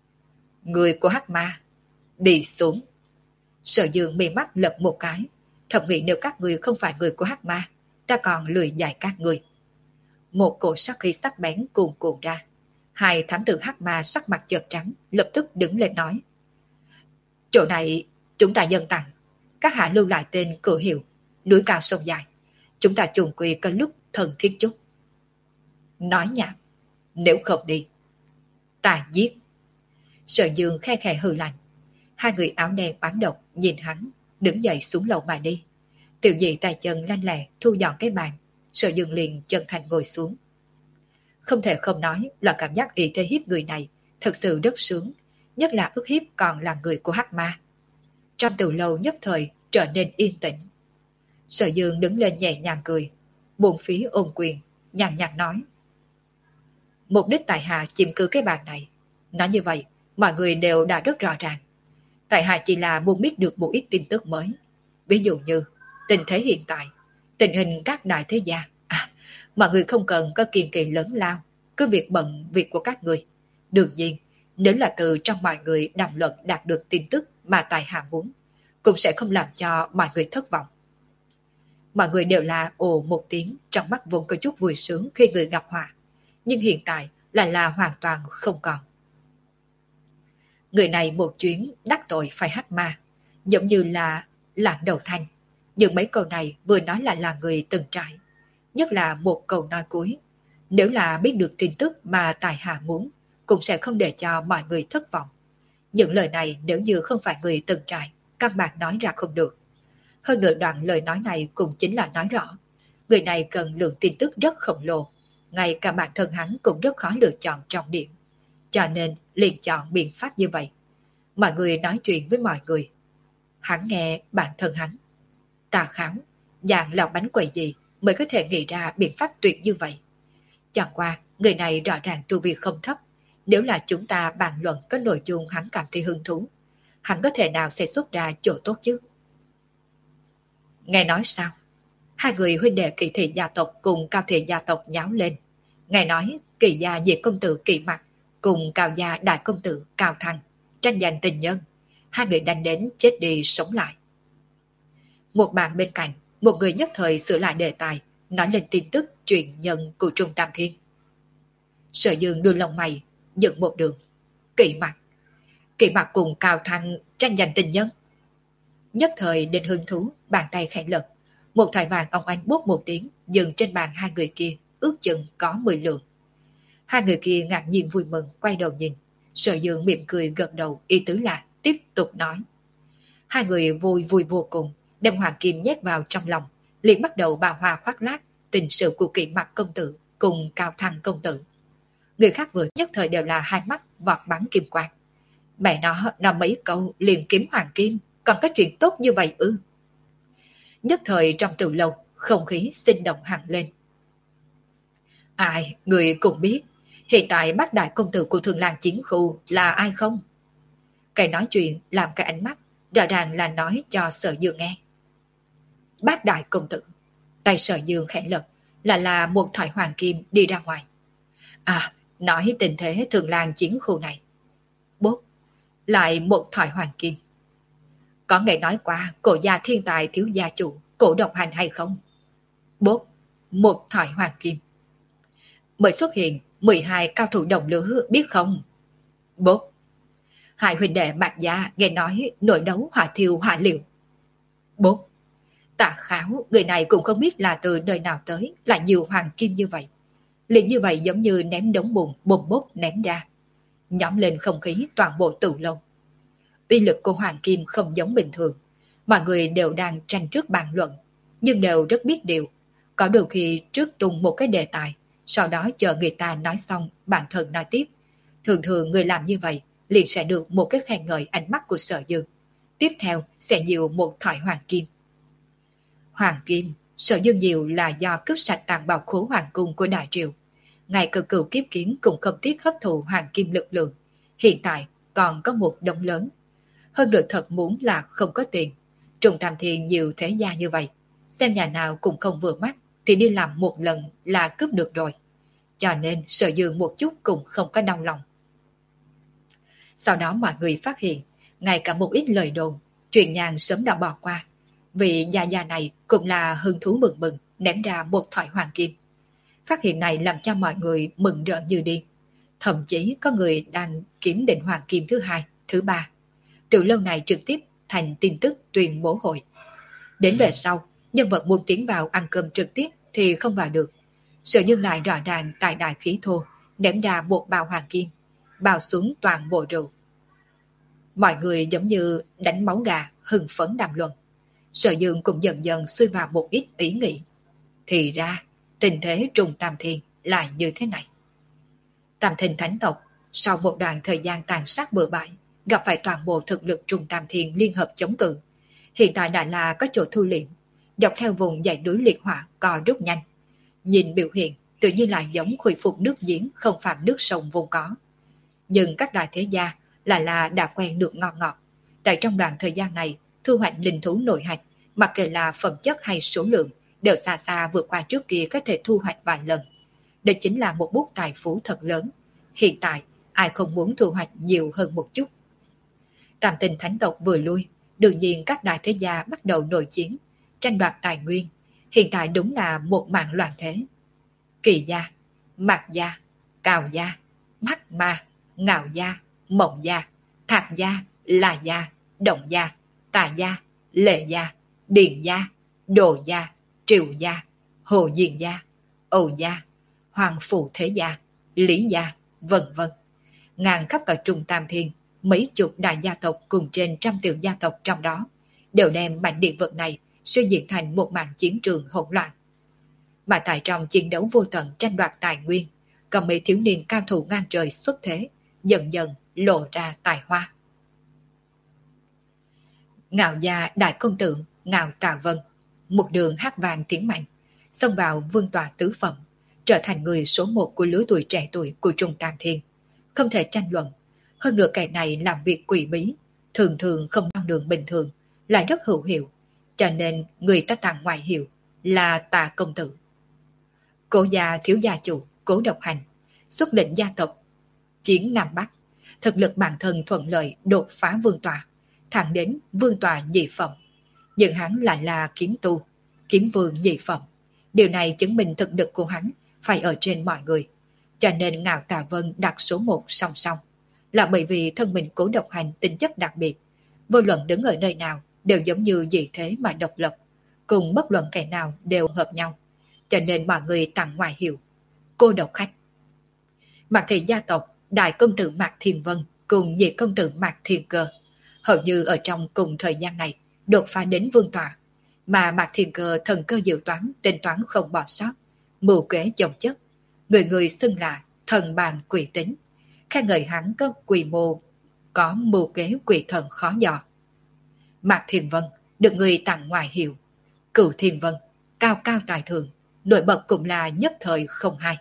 Người của Hắc Ma, đi xuống. Sở Dương mì mắt lật một cái, thầm nghĩ nếu các người không phải người của Hắc Ma, ta còn lười dạy các người. Một cổ sát khí sắc bén cuồn cuộn ra. Hai thám tử Hắc Ma sắc mặt chợt trắng, lập tức đứng lên nói: chỗ này chúng ta dâng tặng, các hạ lưu lại tên cửa hiệu, núi cao sông dài, chúng ta trùng quy có lúc thân thiết chút. Nói nhảm, nếu không đi, ta giết. Sở Dương khe khẽ hừ lạnh. Hai người áo đen oán độc nhìn hắn, đứng dậy xuống lầu mà đi. Tiểu Nhị tay chân lanh lẹ thu dọn cái bàn, Sở Dương liền chân thành ngồi xuống. Không thể không nói là cảm giác ý thế hiếp người này thật sự rất sướng, nhất là ức hiếp còn là người của Hắc Ma. Trong từ lâu nhất thời trở nên yên tĩnh. Sở Dương đứng lên nhẹ nhàng cười, buồn phí ôm quyền, nhàn nhạt nói: mục đích tại hạ chiếm cứ cái bàn này, nói như vậy mọi người đều đã rất rõ ràng. Tại hạ chỉ là muốn biết được một ít tin tức mới, ví dụ như tình thế hiện tại, tình hình các đại thế gia. À, mọi người không cần có kiêng kỵ lớn lao, cứ việc bận việc của các người. Đương nhiên, nếu là từ trong mọi người đàm luận đạt được tin tức mà tại hạ muốn, cũng sẽ không làm cho mọi người thất vọng. Mọi người đều là ồ một tiếng, trong mắt vốn có chút vui sướng khi người gặp họa, nhưng hiện tại lại là hoàn toàn không còn. Người này một chuyến đắc tội phải Hắc Ma, giống như là lạc đầu thanh. Nhưng mấy câu này vừa nói lại là người từng trải, nhất là một câu nói cuối. Nếu là biết được tin tức mà tài hạ muốn, cũng sẽ không để cho mọi người thất vọng. Những lời này nếu như không phải người từng trải, căn bản nói ra không được. Hơn nữa đoạn lời nói này cũng chính là nói rõ, người này cần lượng tin tức rất khổng lồ, ngay cả bản thân hắn cũng rất khó lựa chọn trọng điểm. Cho nên liền chọn biện pháp như vậy. Mọi người nói chuyện với mọi người, hắn nghe bản thân hắn. Tà kháo, dạng lọc bánh quầy gì mới có thể nghĩ ra biện pháp tuyệt như vậy. Chẳng qua, người này rõ ràng tu vi không thấp. Nếu là chúng ta bàn luận có nội dung hắn cảm thấy hứng thú, hắn có thể nào sẽ xuất ra chỗ tốt chứ? Nghe nói sao? Hai người huynh đệ Kỳ thị gia tộc cùng Cao thị gia tộc nháo lên. Nghe nói Kỳ gia diệt công tử Kỳ Mặc cùng Cao gia đại công tử Cao Thăng tranh giành tình nhân, hai người đánh đến chết đi sống lại. Một bạn bên cạnh, một người nhất thời sửa lại đề tài, nói lên tin tức chuyện nhân của Trung Tam Thiên. Sở Dương đưa lông mày, dựng một đường. Kỳ Mặc, Kỳ Mặc cùng Cao Thăng tranh giành tình nhân. Nhất thời đến hứng thú, bàn tay khẽ lật, một thỏi vàng ông anh bốp một tiếng dừng trên bàn hai người kia, ước chừng có mười lượng. Hai người kia ngạc nhiên vui mừng quay đầu nhìn. Sở Dương mỉm cười gật đầu, ý tứ là tiếp tục nói. Hai người vui vui vô cùng, đem hoàng kim nhét vào trong lòng, liền bắt đầu bà hoa khoác lác tình sự của Kỳ Mặc công tử cùng Cao Thăng công tử. Người khác vừa nhất thời đều là hai mắt vọt bắn kim quang. Mẹ nó nói mấy câu liền kiếm hoàng kim, còn có chuyện tốt như vậy ư? Nhất thời trong từ lâu, không khí sinh động hẳn lên. Ai, người cũng biết, hiện tại bác đại công tử của Thường Làng Chiến Khu là ai không? Cái nói chuyện làm cái ánh mắt, rõ ràng là nói cho Sở Dương nghe. Bác đại công tử, tay Sở Dương khẽ lật, là là một thỏi hoàng kim đi ra ngoài. À, nói tình thế Thường Làng Chiến Khu này. Bốp, lại một thỏi hoàng kim. Có nghe nói qua cổ gia thiên tài thiếu gia chủ, cổ độc hành hay không? Bốp, một thỏi hoàng kim. Mới xuất hiện mười hai cao thủ đồng lứa biết không? Bốp, hai huynh đệ Mạc gia nghe nói nội đấu hỏa thiêu hỏa liệu. Bốp, Tạ Kháo, người này cũng không biết là từ nơi nào tới, lại nhiều hoàng kim như vậy. Liền như vậy giống như ném đống bùn bùm bốp ném ra, nhóm lên không khí toàn bộ tử lâu. Uy lực của hoàng kim không giống bình thường, mọi người đều đang tranh trước bàn luận, nhưng đều rất biết điều. Có đôi khi trước tung một cái đề tài, sau đó chờ người ta nói xong bản thân nói tiếp. Thường thường người làm như vậy liền sẽ được một cái khen ngợi ánh mắt của Sở Dương. Tiếp theo sẽ nhiều một thỏi hoàng kim. Hoàng kim, Sở Dương nhiều là do cướp sạch tàn bảo khố hoàng cung của Đại Triều. Ngay cự cửu kiếp kiếm cũng không tiếc hấp thụ hoàng kim lực lượng. Hiện tại còn có một đống lớn. Hơn nữa thật muốn là không có tiền. Trung Tam Thiên nhiều thế gia như vậy, xem nhà nào cũng không vừa mắt thì đi làm một lần là cướp được rồi. Cho nên Sở Dương một chút cũng không có đau lòng. Sau đó mọi người phát hiện, ngay cả một ít lời đồn, chuyện nhàn sớm đã bỏ qua. Vị già già này cũng là hứng thú mừng mừng ném ra một thỏi hoàng kim. Phát hiện này làm cho mọi người mừng rỡ như điên. Thậm chí có người đang kiểm định hoàng kim thứ hai, thứ ba. Từ lâu này trực tiếp thành tin tức tuyên bố hội. Đến về sau, nhân vật muốn tiến vào ăn cơm trực tiếp thì không vào được. Sở Dương lại rõ ràng tài đại khí thô, ném ra một bao hoàng kim, bao xuống toàn bộ rượu. Mọi người giống như đánh máu gà, hưng phấn đàm luận. Sở Dương cũng dần dần xuôi vào một ít ý nghĩ. Thì ra, tình thế trùng tam thiên lại như thế này. Tam Thinh Thánh tộc, sau một đoạn thời gian tàn sát bừa bãi, gặp phải toàn bộ thực lực trùng tam thiên liên hợp chống cự. Hiện tại đã là có chỗ thu liệm, dọc theo vùng dãy núi liệt hỏa co rút nhanh. Nhìn biểu hiện, tự nhiên lại giống khôi phục nước giếng không phạm nước sông vốn có. Nhưng các đại thế gia lại là đã quen được ngọt ngọt. Tại trong đoạn thời gian này, thu hoạch linh thú nội hạch, mặc kệ là phẩm chất hay số lượng, đều xa xa vượt qua trước kia có thể thu hoạch vài lần. Đây chính là một bút tài phú thật lớn. Hiện tại, ai không muốn thu hoạch nhiều hơn một chút. Tam Tinh Thánh tộc vừa lui, đương nhiên các đại thế gia bắt đầu nội chiến, tranh đoạt tài nguyên. Hiện tại đúng là một mạng loạn thế. Kỳ gia, Mạc gia, Cào gia, Mắt ma, Ngạo gia, Mộng gia, Thạc gia, La gia, Động gia, Tà gia, Lệ gia, Điền gia, Đồ gia, Triệu gia, Hồ Diên gia, Âu gia, Hoàng Phủ Thế gia, Lý gia, vân vân. Ngàn khắp cả Trung Tam Thiên, mấy chục đại gia tộc cùng trên trăm tiểu gia tộc trong đó, đều đem mảnh địa vực này suy diễn thành một màn chiến trường hỗn loạn. Mà tại trong chiến đấu vô tận tranh đoạt tài nguyên, có mấy thiếu niên cao thủ ngang trời xuất thế, dần dần lộ ra tài hoa. Ngạo gia đại công tử Ngạo Tà Vân, một đường hát vàng tiếng mạnh, xông vào vương tòa tứ phẩm, trở thành người số một của lứa tuổi trẻ tuổi của Trung Tam Thiên. Không thể tranh luận, hơn nữa kẻ này làm việc quỷ bí, thường thường không bằng đường bình thường, lại rất hữu hiệu, cho nên người ta tặng ngoại hiệu là Tà công tử. Cố gia thiếu gia chủ Cố Độc Hành, xuất lĩnh gia tộc chiến Nam Bắc, thực lực bản thân thuận lợi đột phá vương tòa, thẳng đến vương tòa nhị phẩm. Nhưng hắn lại là kiếm tu, kiếm vương nhị phẩm. Điều này chứng minh thực lực của hắn phải ở trên mọi người. Cho nên Ngạo Tà Vân đặt số một song song, là bởi vì thân mình Cố Độc Hành tính chất đặc biệt. Vô luận đứng ở nơi nào đều giống như dị thế mà độc lập, cùng bất luận kẻ nào đều hợp nhau. Cho nên mọi người tặng ngoại hiệu Cô Độc Khách. Mạc thị gia tộc đại công tử Mạc Thiên Vân cùng nhị công tử Mạc Thiên Cơ hầu như ở trong cùng thời gian này đột phá đến vương tòa, mà Mạc Thiên Cơ thần cơ dự toán tính toán không bỏ sót, mưu kế chồng chất, người người xưng là thần bàn quỷ tính, khen ngợi hắn có quy mô, có mưu kế quỷ thần khó dò. Mạc Thiên Vân được người tặng ngoại hiệu Cửu Thiên Vân, cao cao tài thượng, nổi bật cũng là nhất thời không hai.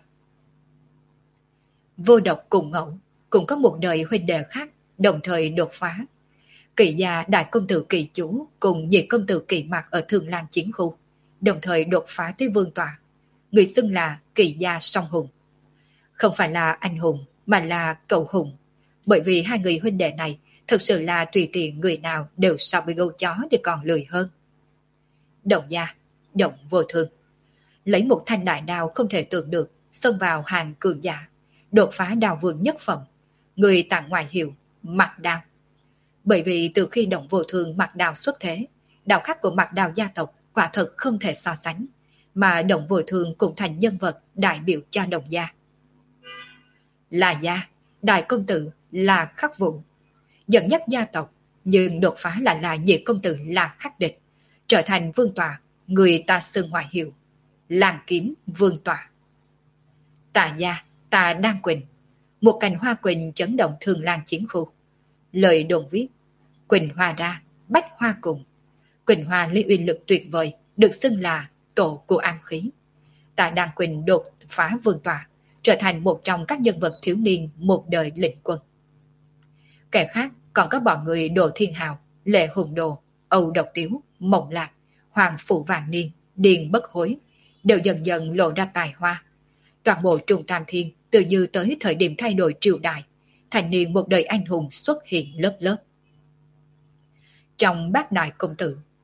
Vô Độc cùng Ngẫu cũng có một đời huynh đệ khác đồng thời đột phá. Kỳ gia đại công tử Kỳ Chú cùng nhị công tử Kỳ Mạc ở Thường Lan chiến khu đồng thời đột phá tới vương tòa, người xưng là Kỳ gia song hùng. Không phải là anh hùng mà là cậu hùng, bởi vì hai người huynh đệ này thực sự là tùy tiện người nào đều so với gấu chó thì còn lười hơn. Động gia, Động Vô Thương, lấy một thanh đại đao không thể tưởng được xông vào hàng cường giả, đột phá đao vương nhất phẩm, người tặng ngoại hiệu Mặc Đao. Bởi vì từ khi Động Vô Thương Mặc Đao xuất thế, đạo khắc của Mặc Đao gia tộc quả thật không thể so sánh, mà Động Vô Thương cũng thành nhân vật đại biểu cho Động gia. Là gia, đại công tử là Khắc Vũ, dẫn dắt gia tộc, nhưng đột phá lại là nhị công tử là Khắc Địch, trở thành vương tòa, người ta xưng ngoại hiệu Làng Kiếm Vương tòa. Tà gia, Tà Đan Quỳnh, một cành hoa quỳnh chấn động Thường Lan chiến khu. Lời đồn viết, quỳnh hoa ra, bách hoa cùng. Quỳnh hoa lấy uy lực tuyệt vời, được xưng là tổ của am khí. Tà Đan Quỳnh đột phá vương tòa, trở thành một trong các nhân vật thiếu niên một đời lĩnh quân. Kẻ khác còn có bọn người Đồ Thiên Hào, Lệ Hùng Đồ, Âu Độc Tiếu, Mộng Lạc, Hoàng Phủ Vạn Niên, Điền Bất Hối, đều dần dần lộ ra tài hoa. Toàn bộ Trung Tam Thiên tự như tới thời điểm thay đổi triều đại, thành niên một đời anh hùng xuất hiện lớp lớp. Trong bát đại công tử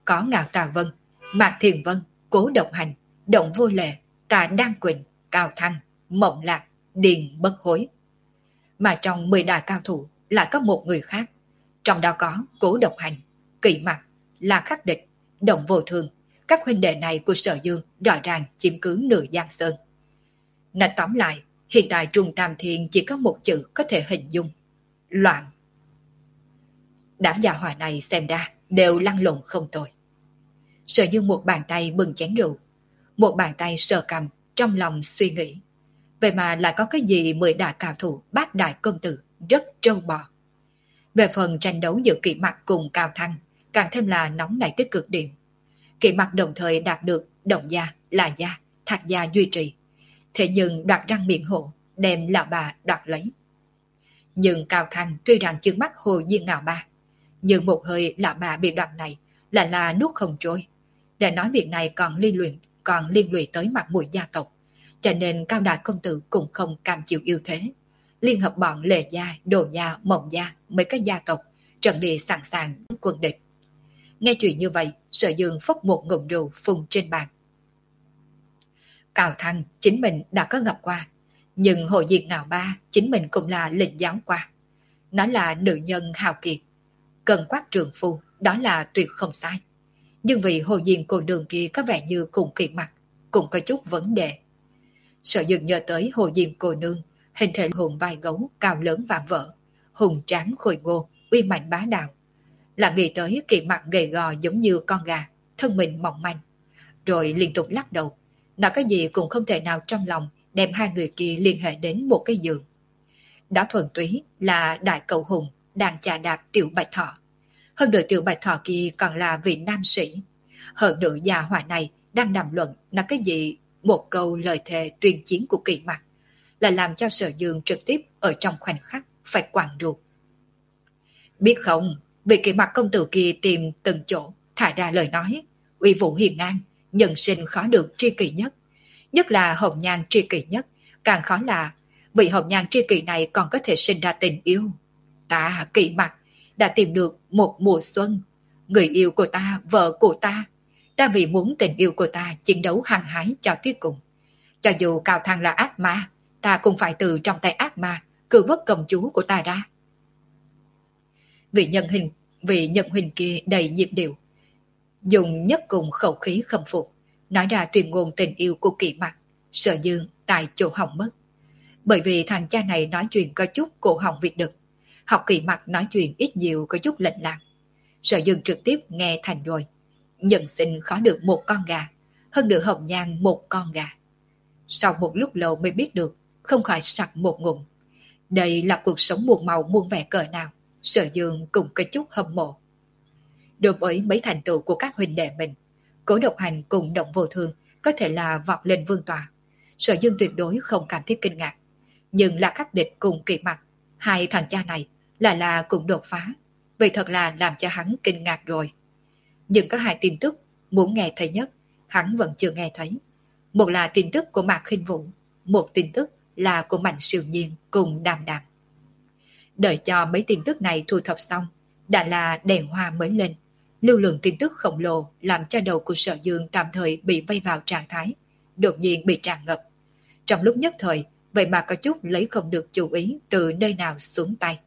có Ngạo Tà Vân, Mạc Thiền Vân, Cố Độc Hành, Động Vô Lệ, Tà Đan Quỳnh, Cao Thăng, Mộng Lạc, Điền Bất Hối. Mà trong mười đại cao thủ lại có một người khác, trong đó có Cố Độc Hành, Kỵ Mặc, La Khắc Địch, Động Vô Thường. Các huynh đệ này của Sở Dương rõ ràng chiếm cứ nửa Giang Sơn. Nói tóm lại, hiện tại Trung Tam Thiên chỉ có một chữ có thể hình dung: loạn. Đám gia hỏa này xem ra đều lăn lộn không tồi. Sở Dương một bàn tay bưng chén rượu, một bàn tay sờ cằm, trong lòng suy nghĩ. Vậy mà lại có cái gì mười đại cao thủ bát đại công tử rất trâu bò. Về phần tranh đấu giữa Kỵ Mặc cùng Cao Thăng, càng thêm là nóng nảy tới cực điểm. Kỵ Mặc đồng thời đạt được Động gia, La gia, Thạc gia duy trì. Thế nhưng đoạt răng miệng hộ, đem lão bà đoạt lấy. Nhưng Cao Thăng tuy rằng trước mắt Hồ Diên Ngạo Ba, nhưng một hơi lão bà bị đoạt này lại là nuốt không trôi. Để nói việc này còn liên luyện, còn liên lụy tới mặt mũi gia tộc, cho nên Cao đại công tử cũng không cam chịu yêu thế, liên hợp bọn Lệ gia, Đồ gia, Mộng gia, mấy cái gia tộc trận địa sẵn sàng quân địch. Nghe chuyện như vậy, Sở Dương phốc một ngụm rượu phun trên bàn. Cao Thăng chính mình đã có gặp qua, nhưng Hồ Diên Ngạo Ba chính mình cũng là lĩnh giáo qua. Nó là nữ nhân hào kiệt, cần quát trường phu, đó là tuyệt không sai. Nhưng vì Hồ Diên cô đường kia có vẻ như cùng Kỵ Mặc, cũng có chút vấn đề. Sở Dương nhớ tới Hồ Diên cô nương, hình thể hùng vai gấu, cao lớn vạm vỡ, hùng tráng khôi ngô, uy mạnh bá đạo. Là nghĩ tới Kỵ Mặc gầy gò giống như con gà, thân mình mỏng manh. Rồi liên tục lắc đầu, nói cái gì cũng không thể nào trong lòng đem hai người kia liên hệ đến một cái giường. Đó thuần túy là đại cầu hùng đang chà đạp Tiểu Bạch Thọ. Hơn nữa Tiểu Bạch Thọ kia còn là vị nam sĩ. Hơn nữa già hỏa này đang đàm luận là cái gì một câu lời thề tuyên chiến của Kỵ Mặc, là làm cho Sở Dương trực tiếp ở trong khoảnh khắc phải quặn ruột. Biết không, vị Kỵ Mặc công tử kia tìm từng chỗ thả ra lời nói uy vũ hiền ngang, nhân sinh khó được tri kỷ nhất. Nhất là hồng nhan tri kỷ nhất, càng khó là vị hồng nhan tri kỷ này còn có thể sinh ra tình yêu. Ta Kỵ Mặc đã tìm được một mùa xuân, người yêu của ta, vợ của ta. Ta vì muốn tình yêu của ta chiến đấu hăng hái cho tới cùng. Cho dù Cao Thăng là ác ma, ta cũng phải từ trong tay ác ma cứu vớt công chúa của ta ra. Vị nhân hình, vị nhân hình kia đầy nhịp điệu, dùng nhất cùng khẩu khí khâm phục, nói ra tuyên ngôn tình yêu của Kỵ Mặc. Sở Dương tại chỗ hỏng mất. Bởi vì thằng cha này nói chuyện có chút cổ họng vịt đực, học Kỵ Mặc nói chuyện ít nhiều có chút lệch lạc. Sở Dương trực tiếp nghe thành rồi. Nhân sinh khó được một con gà, hơn được hồng nhan một con gà. Sau một lúc lâu mới biết được, không khỏi sặc một ngụm. Đây là cuộc sống muôn màu muôn vẻ cỡ nào, Sở Dương cũng có chút hâm mộ. Đối với mấy thành tựu của các huynh đệ mình, Cố Độc Hành cùng Động Vô Thương có thể là vọt lên vương tọa, Sở Dương tuyệt đối không cảm thấy kinh ngạc. Nhưng là Khắc Địch cùng Kỵ Mặc, hai thằng cha này là là cũng đột phá, vậy thật là làm cho hắn kinh ngạc rồi. Nhưng có hai tin tức muốn nghe thấy nhất, hắn vẫn chưa nghe thấy. Một là tin tức của Mạc Khinh Vũ, một tin tức là của Mạnh Siêu Nhiên cùng Đàm Đàm. Đợi cho mấy tin tức này thu thập xong, đã là đèn hoa mới lên. Lưu lượng tin tức khổng lồ làm cho đầu của Sở Dương tạm thời bị vây vào trạng thái, đột nhiên bị tràn ngập. Trong lúc nhất thời, vậy mà có chút lấy không được chú ý từ nơi nào xuống tay.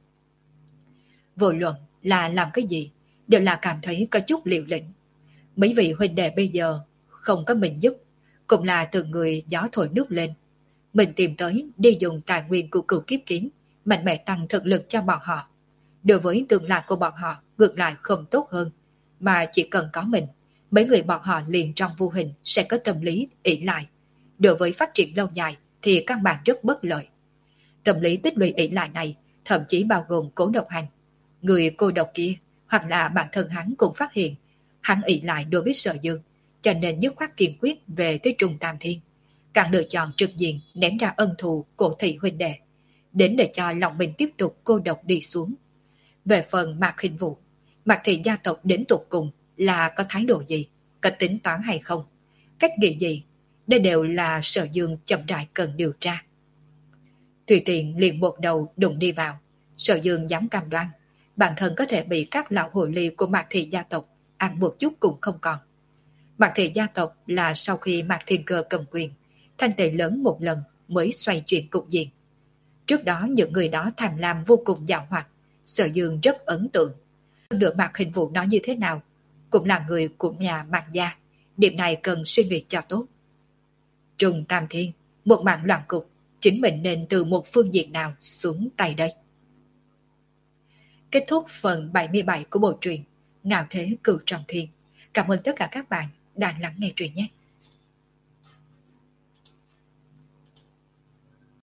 Vô luận là làm cái gì, đều là cảm thấy có chút liều lĩnh. Mấy vị huynh đệ bây giờ không có mình giúp, cũng là từ người gió thổi nước lên. Mình tìm tới đi dùng tài nguyên của Cửu Kiếp Kiếm, mạnh mẽ tăng thực lực cho bọn họ. Đối với tương lai của bọn họ ngược lại không tốt hơn, mà chỉ cần có mình, mấy người bọn họ liền trong vô hình sẽ có tâm lý ỷ lại. Đối với phát triển lâu dài thì căn bản rất bất lợi. Tâm lý tích lũy ỷ lại này thậm chí bao gồm Cố Độc Hành. Người cô độc kia, hoặc là bản thân hắn cũng phát hiện hắn ỷ lại đối với Sở Dương, cho nên dứt khoát kiên quyết về tới Trung Tam Thiên, càng lựa chọn trực diện ném ra ân thù cổ thị huynh đệ, đến để cho lòng mình tiếp tục cô độc đi xuống. Về phần Mạc Khinh Vũ, Mạc thị gia tộc đến tột cùng là có thái độ gì, có tính toán hay không, cách nghĩ gì, đây đều là Sở Dương chậm rãi cần điều tra. Tùy tiện liền một đầu đụng đi vào, Sở Dương dám cam đoan bản thân có thể bị các lão hồ ly của Mạc thị gia tộc ăn một chút cũng không còn. Mạc thị gia tộc là sau khi Mạc Thiên Cơ cầm quyền, thanh tệ lớn một lần mới xoay chuyển cục diện. Trước đó những người đó tham lam vô cùng giàu hoạt, Sở Dương rất ấn tượng. Hơn nữa Mạc Hình Vũ nói như thế nào, cũng là người của nhà Mạc gia, điểm này cần suy nghĩ cho tốt. Trùng Tam Thiên, một mạng loạn cục, chính mình nên từ một phương diện nào xuống tay đây. Kết thúc phần bảy mươi bảy của bộ truyện Ngạo Thế Cửu Trọng Thiên. Cảm ơn tất cả các bạn đã lắng nghe truyện nhé.